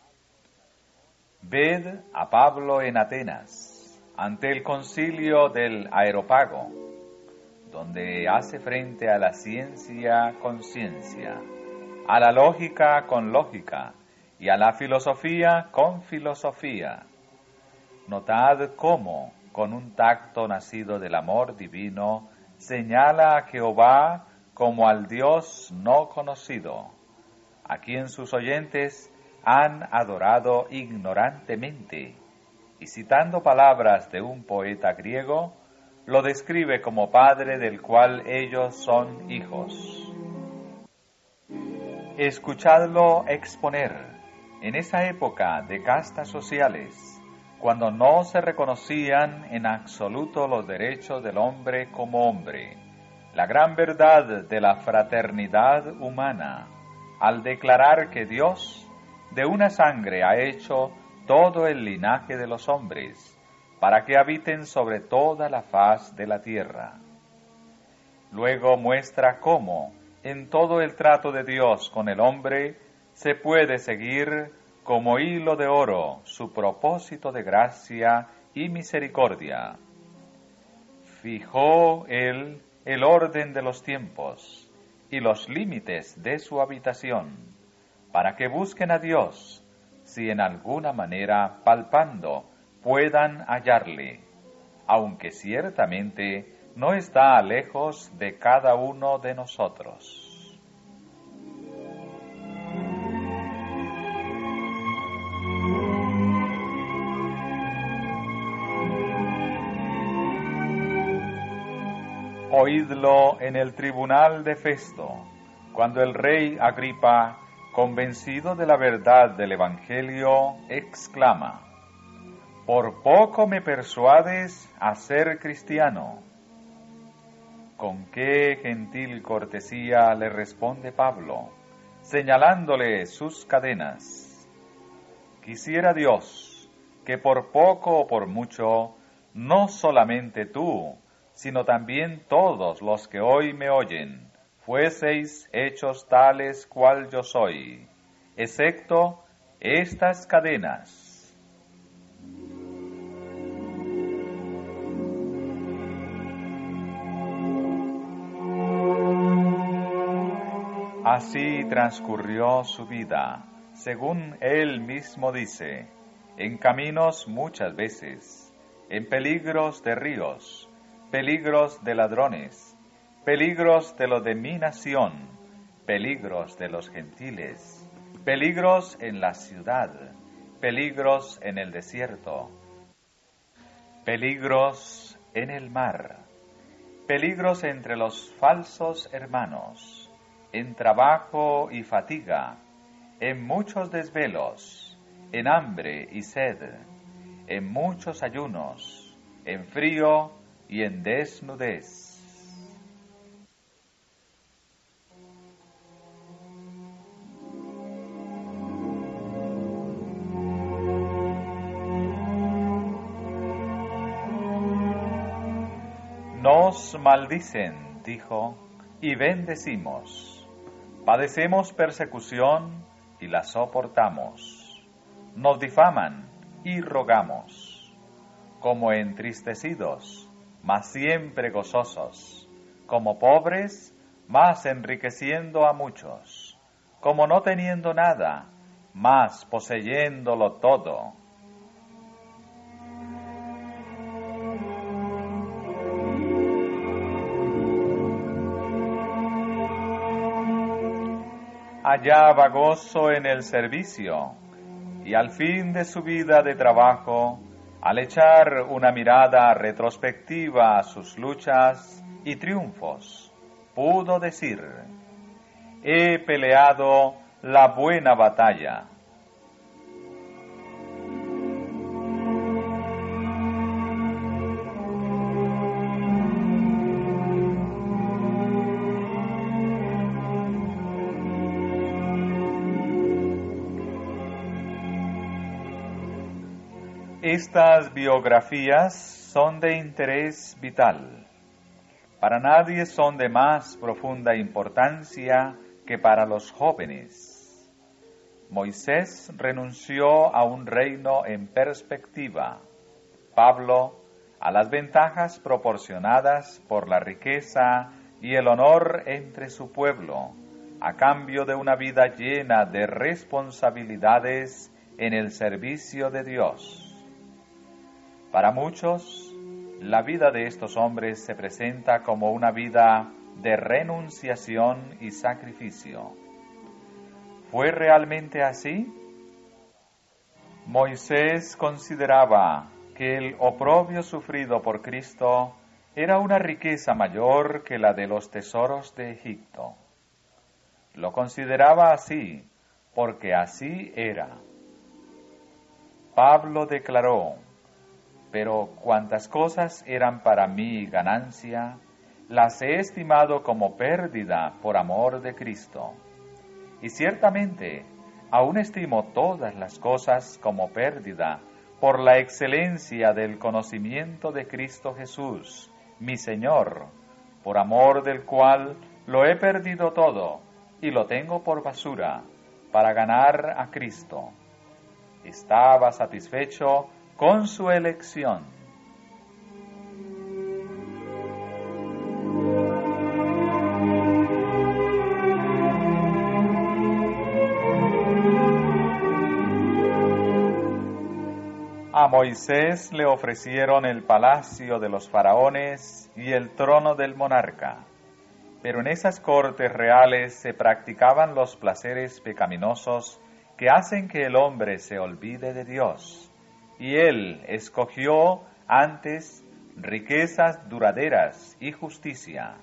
Ved a Pablo en Atenas, ante el concilio del Areópago, donde hace frente a la ciencia con ciencia, a la lógica con lógica y a la filosofía con filosofía. Notad cómo, con un tacto nacido del amor divino, señala a Jehová como al Dios no conocido, a quien sus oyentes han adorado ignorantemente, y citando palabras de un poeta griego, lo describe como Padre del cual ellos son hijos. Escuchadlo exponer, en esa época de castas sociales, cuando no se reconocían en absoluto los derechos del hombre como hombre, la gran verdad de la fraternidad humana, al declarar que Dios de una sangre ha hecho todo el linaje de los hombres, para que habiten sobre toda la faz de la tierra. Luego muestra cómo, en todo el trato de Dios con el hombre, se puede seguir como hilo de oro su propósito de gracia y misericordia. Fijó Él el orden de los tiempos y los límites de su habitación, para que busquen a Dios, si en alguna manera, palpando, puedan hallarle, aunque ciertamente no está lejos de cada uno de nosotros. Oídlo en el tribunal de Festo, cuando el rey Agripa, convencido de la verdad del Evangelio, exclama: «Por poco me persuades a ser cristiano». Con qué gentil cortesía le responde Pablo, señalándole sus cadenas: «Quisiera Dios que por poco o por mucho, no solamente tú, sino también todos los que hoy me oyen, fueseis hechos tales cual yo soy, excepto estas cadenas». Así transcurrió su vida, según él mismo dice, en caminos muchas veces, en peligros de ríos, peligros de ladrones, peligros de los de mi nación, peligros de los gentiles, peligros en la ciudad, peligros en el desierto, peligros en el mar, peligros entre los falsos hermanos, en trabajo y fatiga, en muchos desvelos, en hambre y sed, en muchos ayunos, en frío y en desnudez. Nos maldicen, dijo, y bendecimos. Padecemos persecución y la soportamos. Nos difaman y rogamos, como entristecidos, mas siempre gozosos, como pobres, mas enriqueciendo a muchos, como no teniendo nada, mas poseyéndolo todo. Hallaba gozo en el servicio, y al fin de su vida de trabajo, al echar una mirada retrospectiva a sus luchas y triunfos, pudo decir: he peleado la buena batalla. Estas biografías son de interés vital. Para nadie son de más profunda importancia que para los jóvenes. Moisés renunció a un reino en perspectiva. Pablo, a las ventajas proporcionadas por la riqueza y el honor entre su pueblo, a cambio de una vida llena de responsabilidades en el servicio de Dios. Para muchos, la vida de estos hombres se presenta como una vida de renunciación y sacrificio. ¿Fue realmente así? Moisés consideraba que el oprobio sufrido por Cristo era una riqueza mayor que la de los tesoros de Egipto. Lo consideraba así porque así era. Pablo declaró: pero cuantas cosas eran para mí ganancia, las he estimado como pérdida por amor de Cristo. Y ciertamente, aún estimo todas las cosas como pérdida por la excelencia del conocimiento de Cristo Jesús, mi Señor, por amor del cual lo he perdido todo y lo tengo por basura, para ganar a Cristo. Estaba satisfecho con su elección. A Moisés le ofrecieron el palacio de los faraones y el trono del monarca, pero en esas cortes reales se practicaban los placeres pecaminosos que hacen que el hombre se olvide de Dios. Y él escogió antes riquezas duraderas y justicia.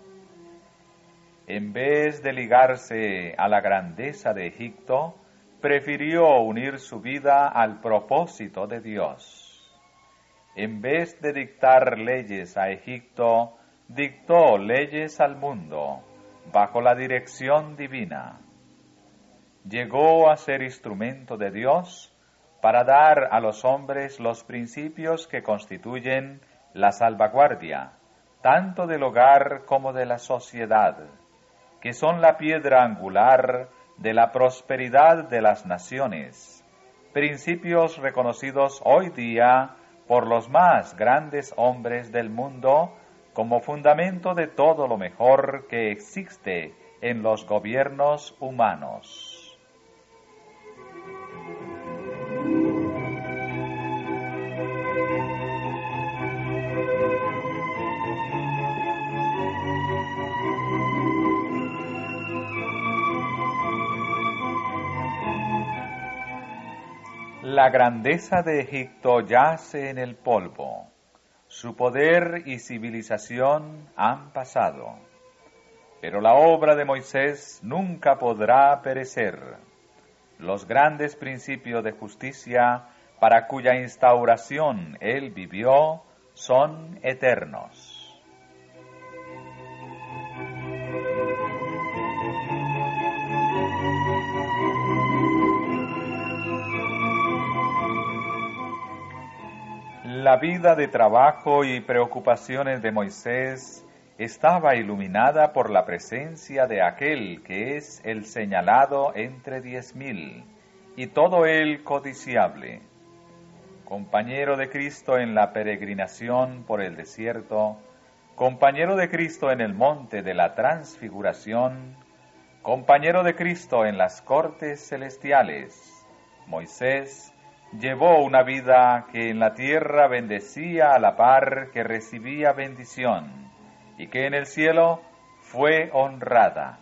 En vez de ligarse a la grandeza de Egipto, prefirió unir su vida al propósito de Dios. En vez de dictar leyes a Egipto, dictó leyes al mundo, bajo la dirección divina. Llegó a ser instrumento de Dios para dar a los hombres los principios que constituyen la salvaguardia, tanto del hogar como de la sociedad, que son la piedra angular de la prosperidad de las naciones, principios reconocidos hoy día por los más grandes hombres del mundo como fundamento de todo lo mejor que existe en los gobiernos humanos. La grandeza de Egipto yace en el polvo. Su poder y civilización han pasado. Pero la obra de Moisés nunca podrá perecer. Los grandes principios de justicia para cuya instauración él vivió son eternos. La vida de trabajo y preocupaciones de Moisés estaba iluminada por la presencia de aquel que es el señalado entre 10,000, y todo él codiciable. compañero de Cristo en la peregrinación por el desierto, compañero de Cristo en el monte de la transfiguración, compañero de Cristo en las cortes celestiales. Moisés llevó una vida que en la tierra bendecía a la par que recibía bendición, y que en el cielo fue honrada.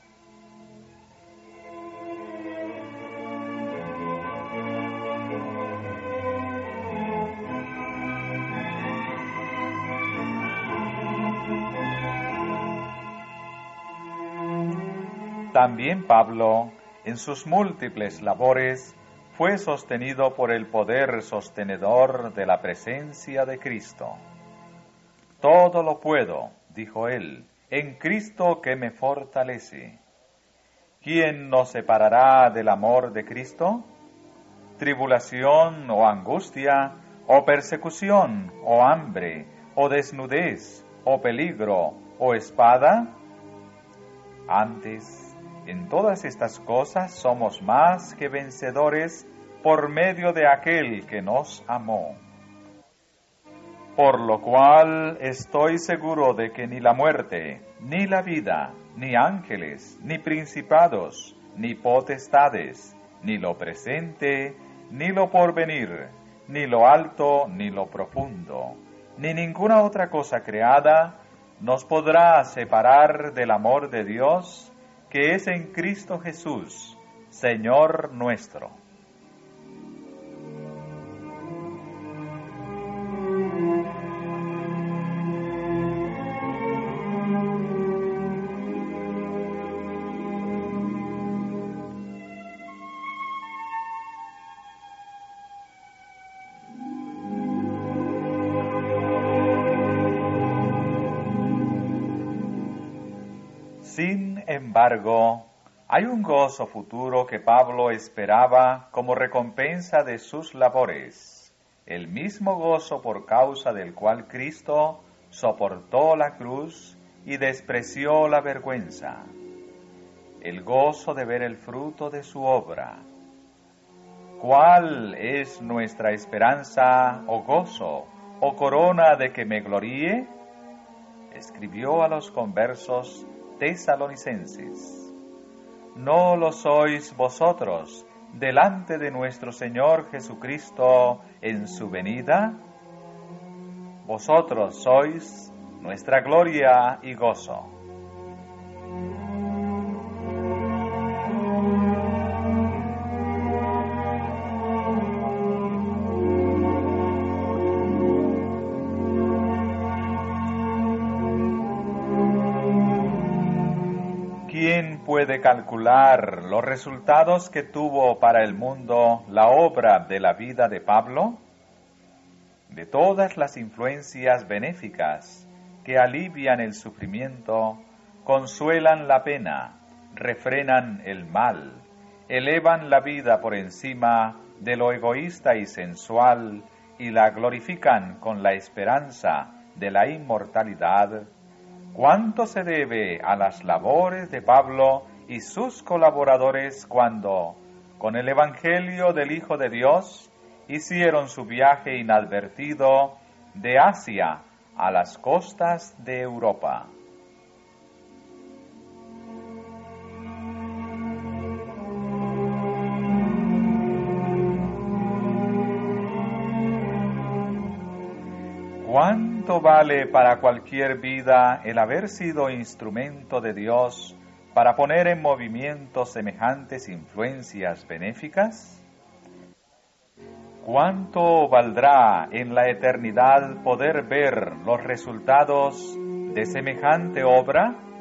También Pablo, en sus múltiples labores, fue sostenido por el poder sostenedor de la presencia de Cristo. Todo lo puedo, dijo él, en Cristo que me fortalece. ¿Quién nos separará del amor de Cristo? ¿Tribulación o angustia, o persecución, o hambre, o desnudez, o peligro, o espada? Antes, en todas estas cosas somos más que vencedores por medio de aquel que nos amó. Por lo cual estoy seguro de que ni la muerte, ni la vida, ni ángeles, ni principados, ni potestades, ni lo presente, ni lo porvenir, ni lo alto, ni lo profundo, ni ninguna otra cosa creada nos podrá separar del amor de Dios, que es en Cristo Jesús, Señor nuestro. Sin embargo, hay un gozo futuro que Pablo esperaba como recompensa de sus labores, el mismo gozo por causa del cual Cristo soportó la cruz y despreció la vergüenza, el gozo de ver el fruto de su obra. ¿Cuál es nuestra esperanza o gozo o corona de que me gloríe? Escribió a los conversos tesalonicenses. ¿No lo sois vosotros delante de nuestro Señor Jesucristo en su venida? Vosotros sois nuestra gloria y gozo. ¿Quién puede calcular los resultados que tuvo para el mundo la obra de la vida de Pablo? De todas las influencias benéficas que alivian el sufrimiento, consuelan la pena, refrenan el mal, elevan la vida por encima de lo egoísta y sensual y la glorifican con la esperanza de la inmortalidad. ¿Cuánto se debe a las labores de Pablo y sus colaboradores cuando, con el Evangelio del Hijo de Dios, hicieron su viaje inadvertido de Asia a las costas de Europa? ¿Cuánto vale para cualquier vida el haber sido instrumento de Dios para poner en movimiento semejantes influencias benéficas? ¿Cuánto valdrá en la eternidad poder ver los resultados de semejante obra?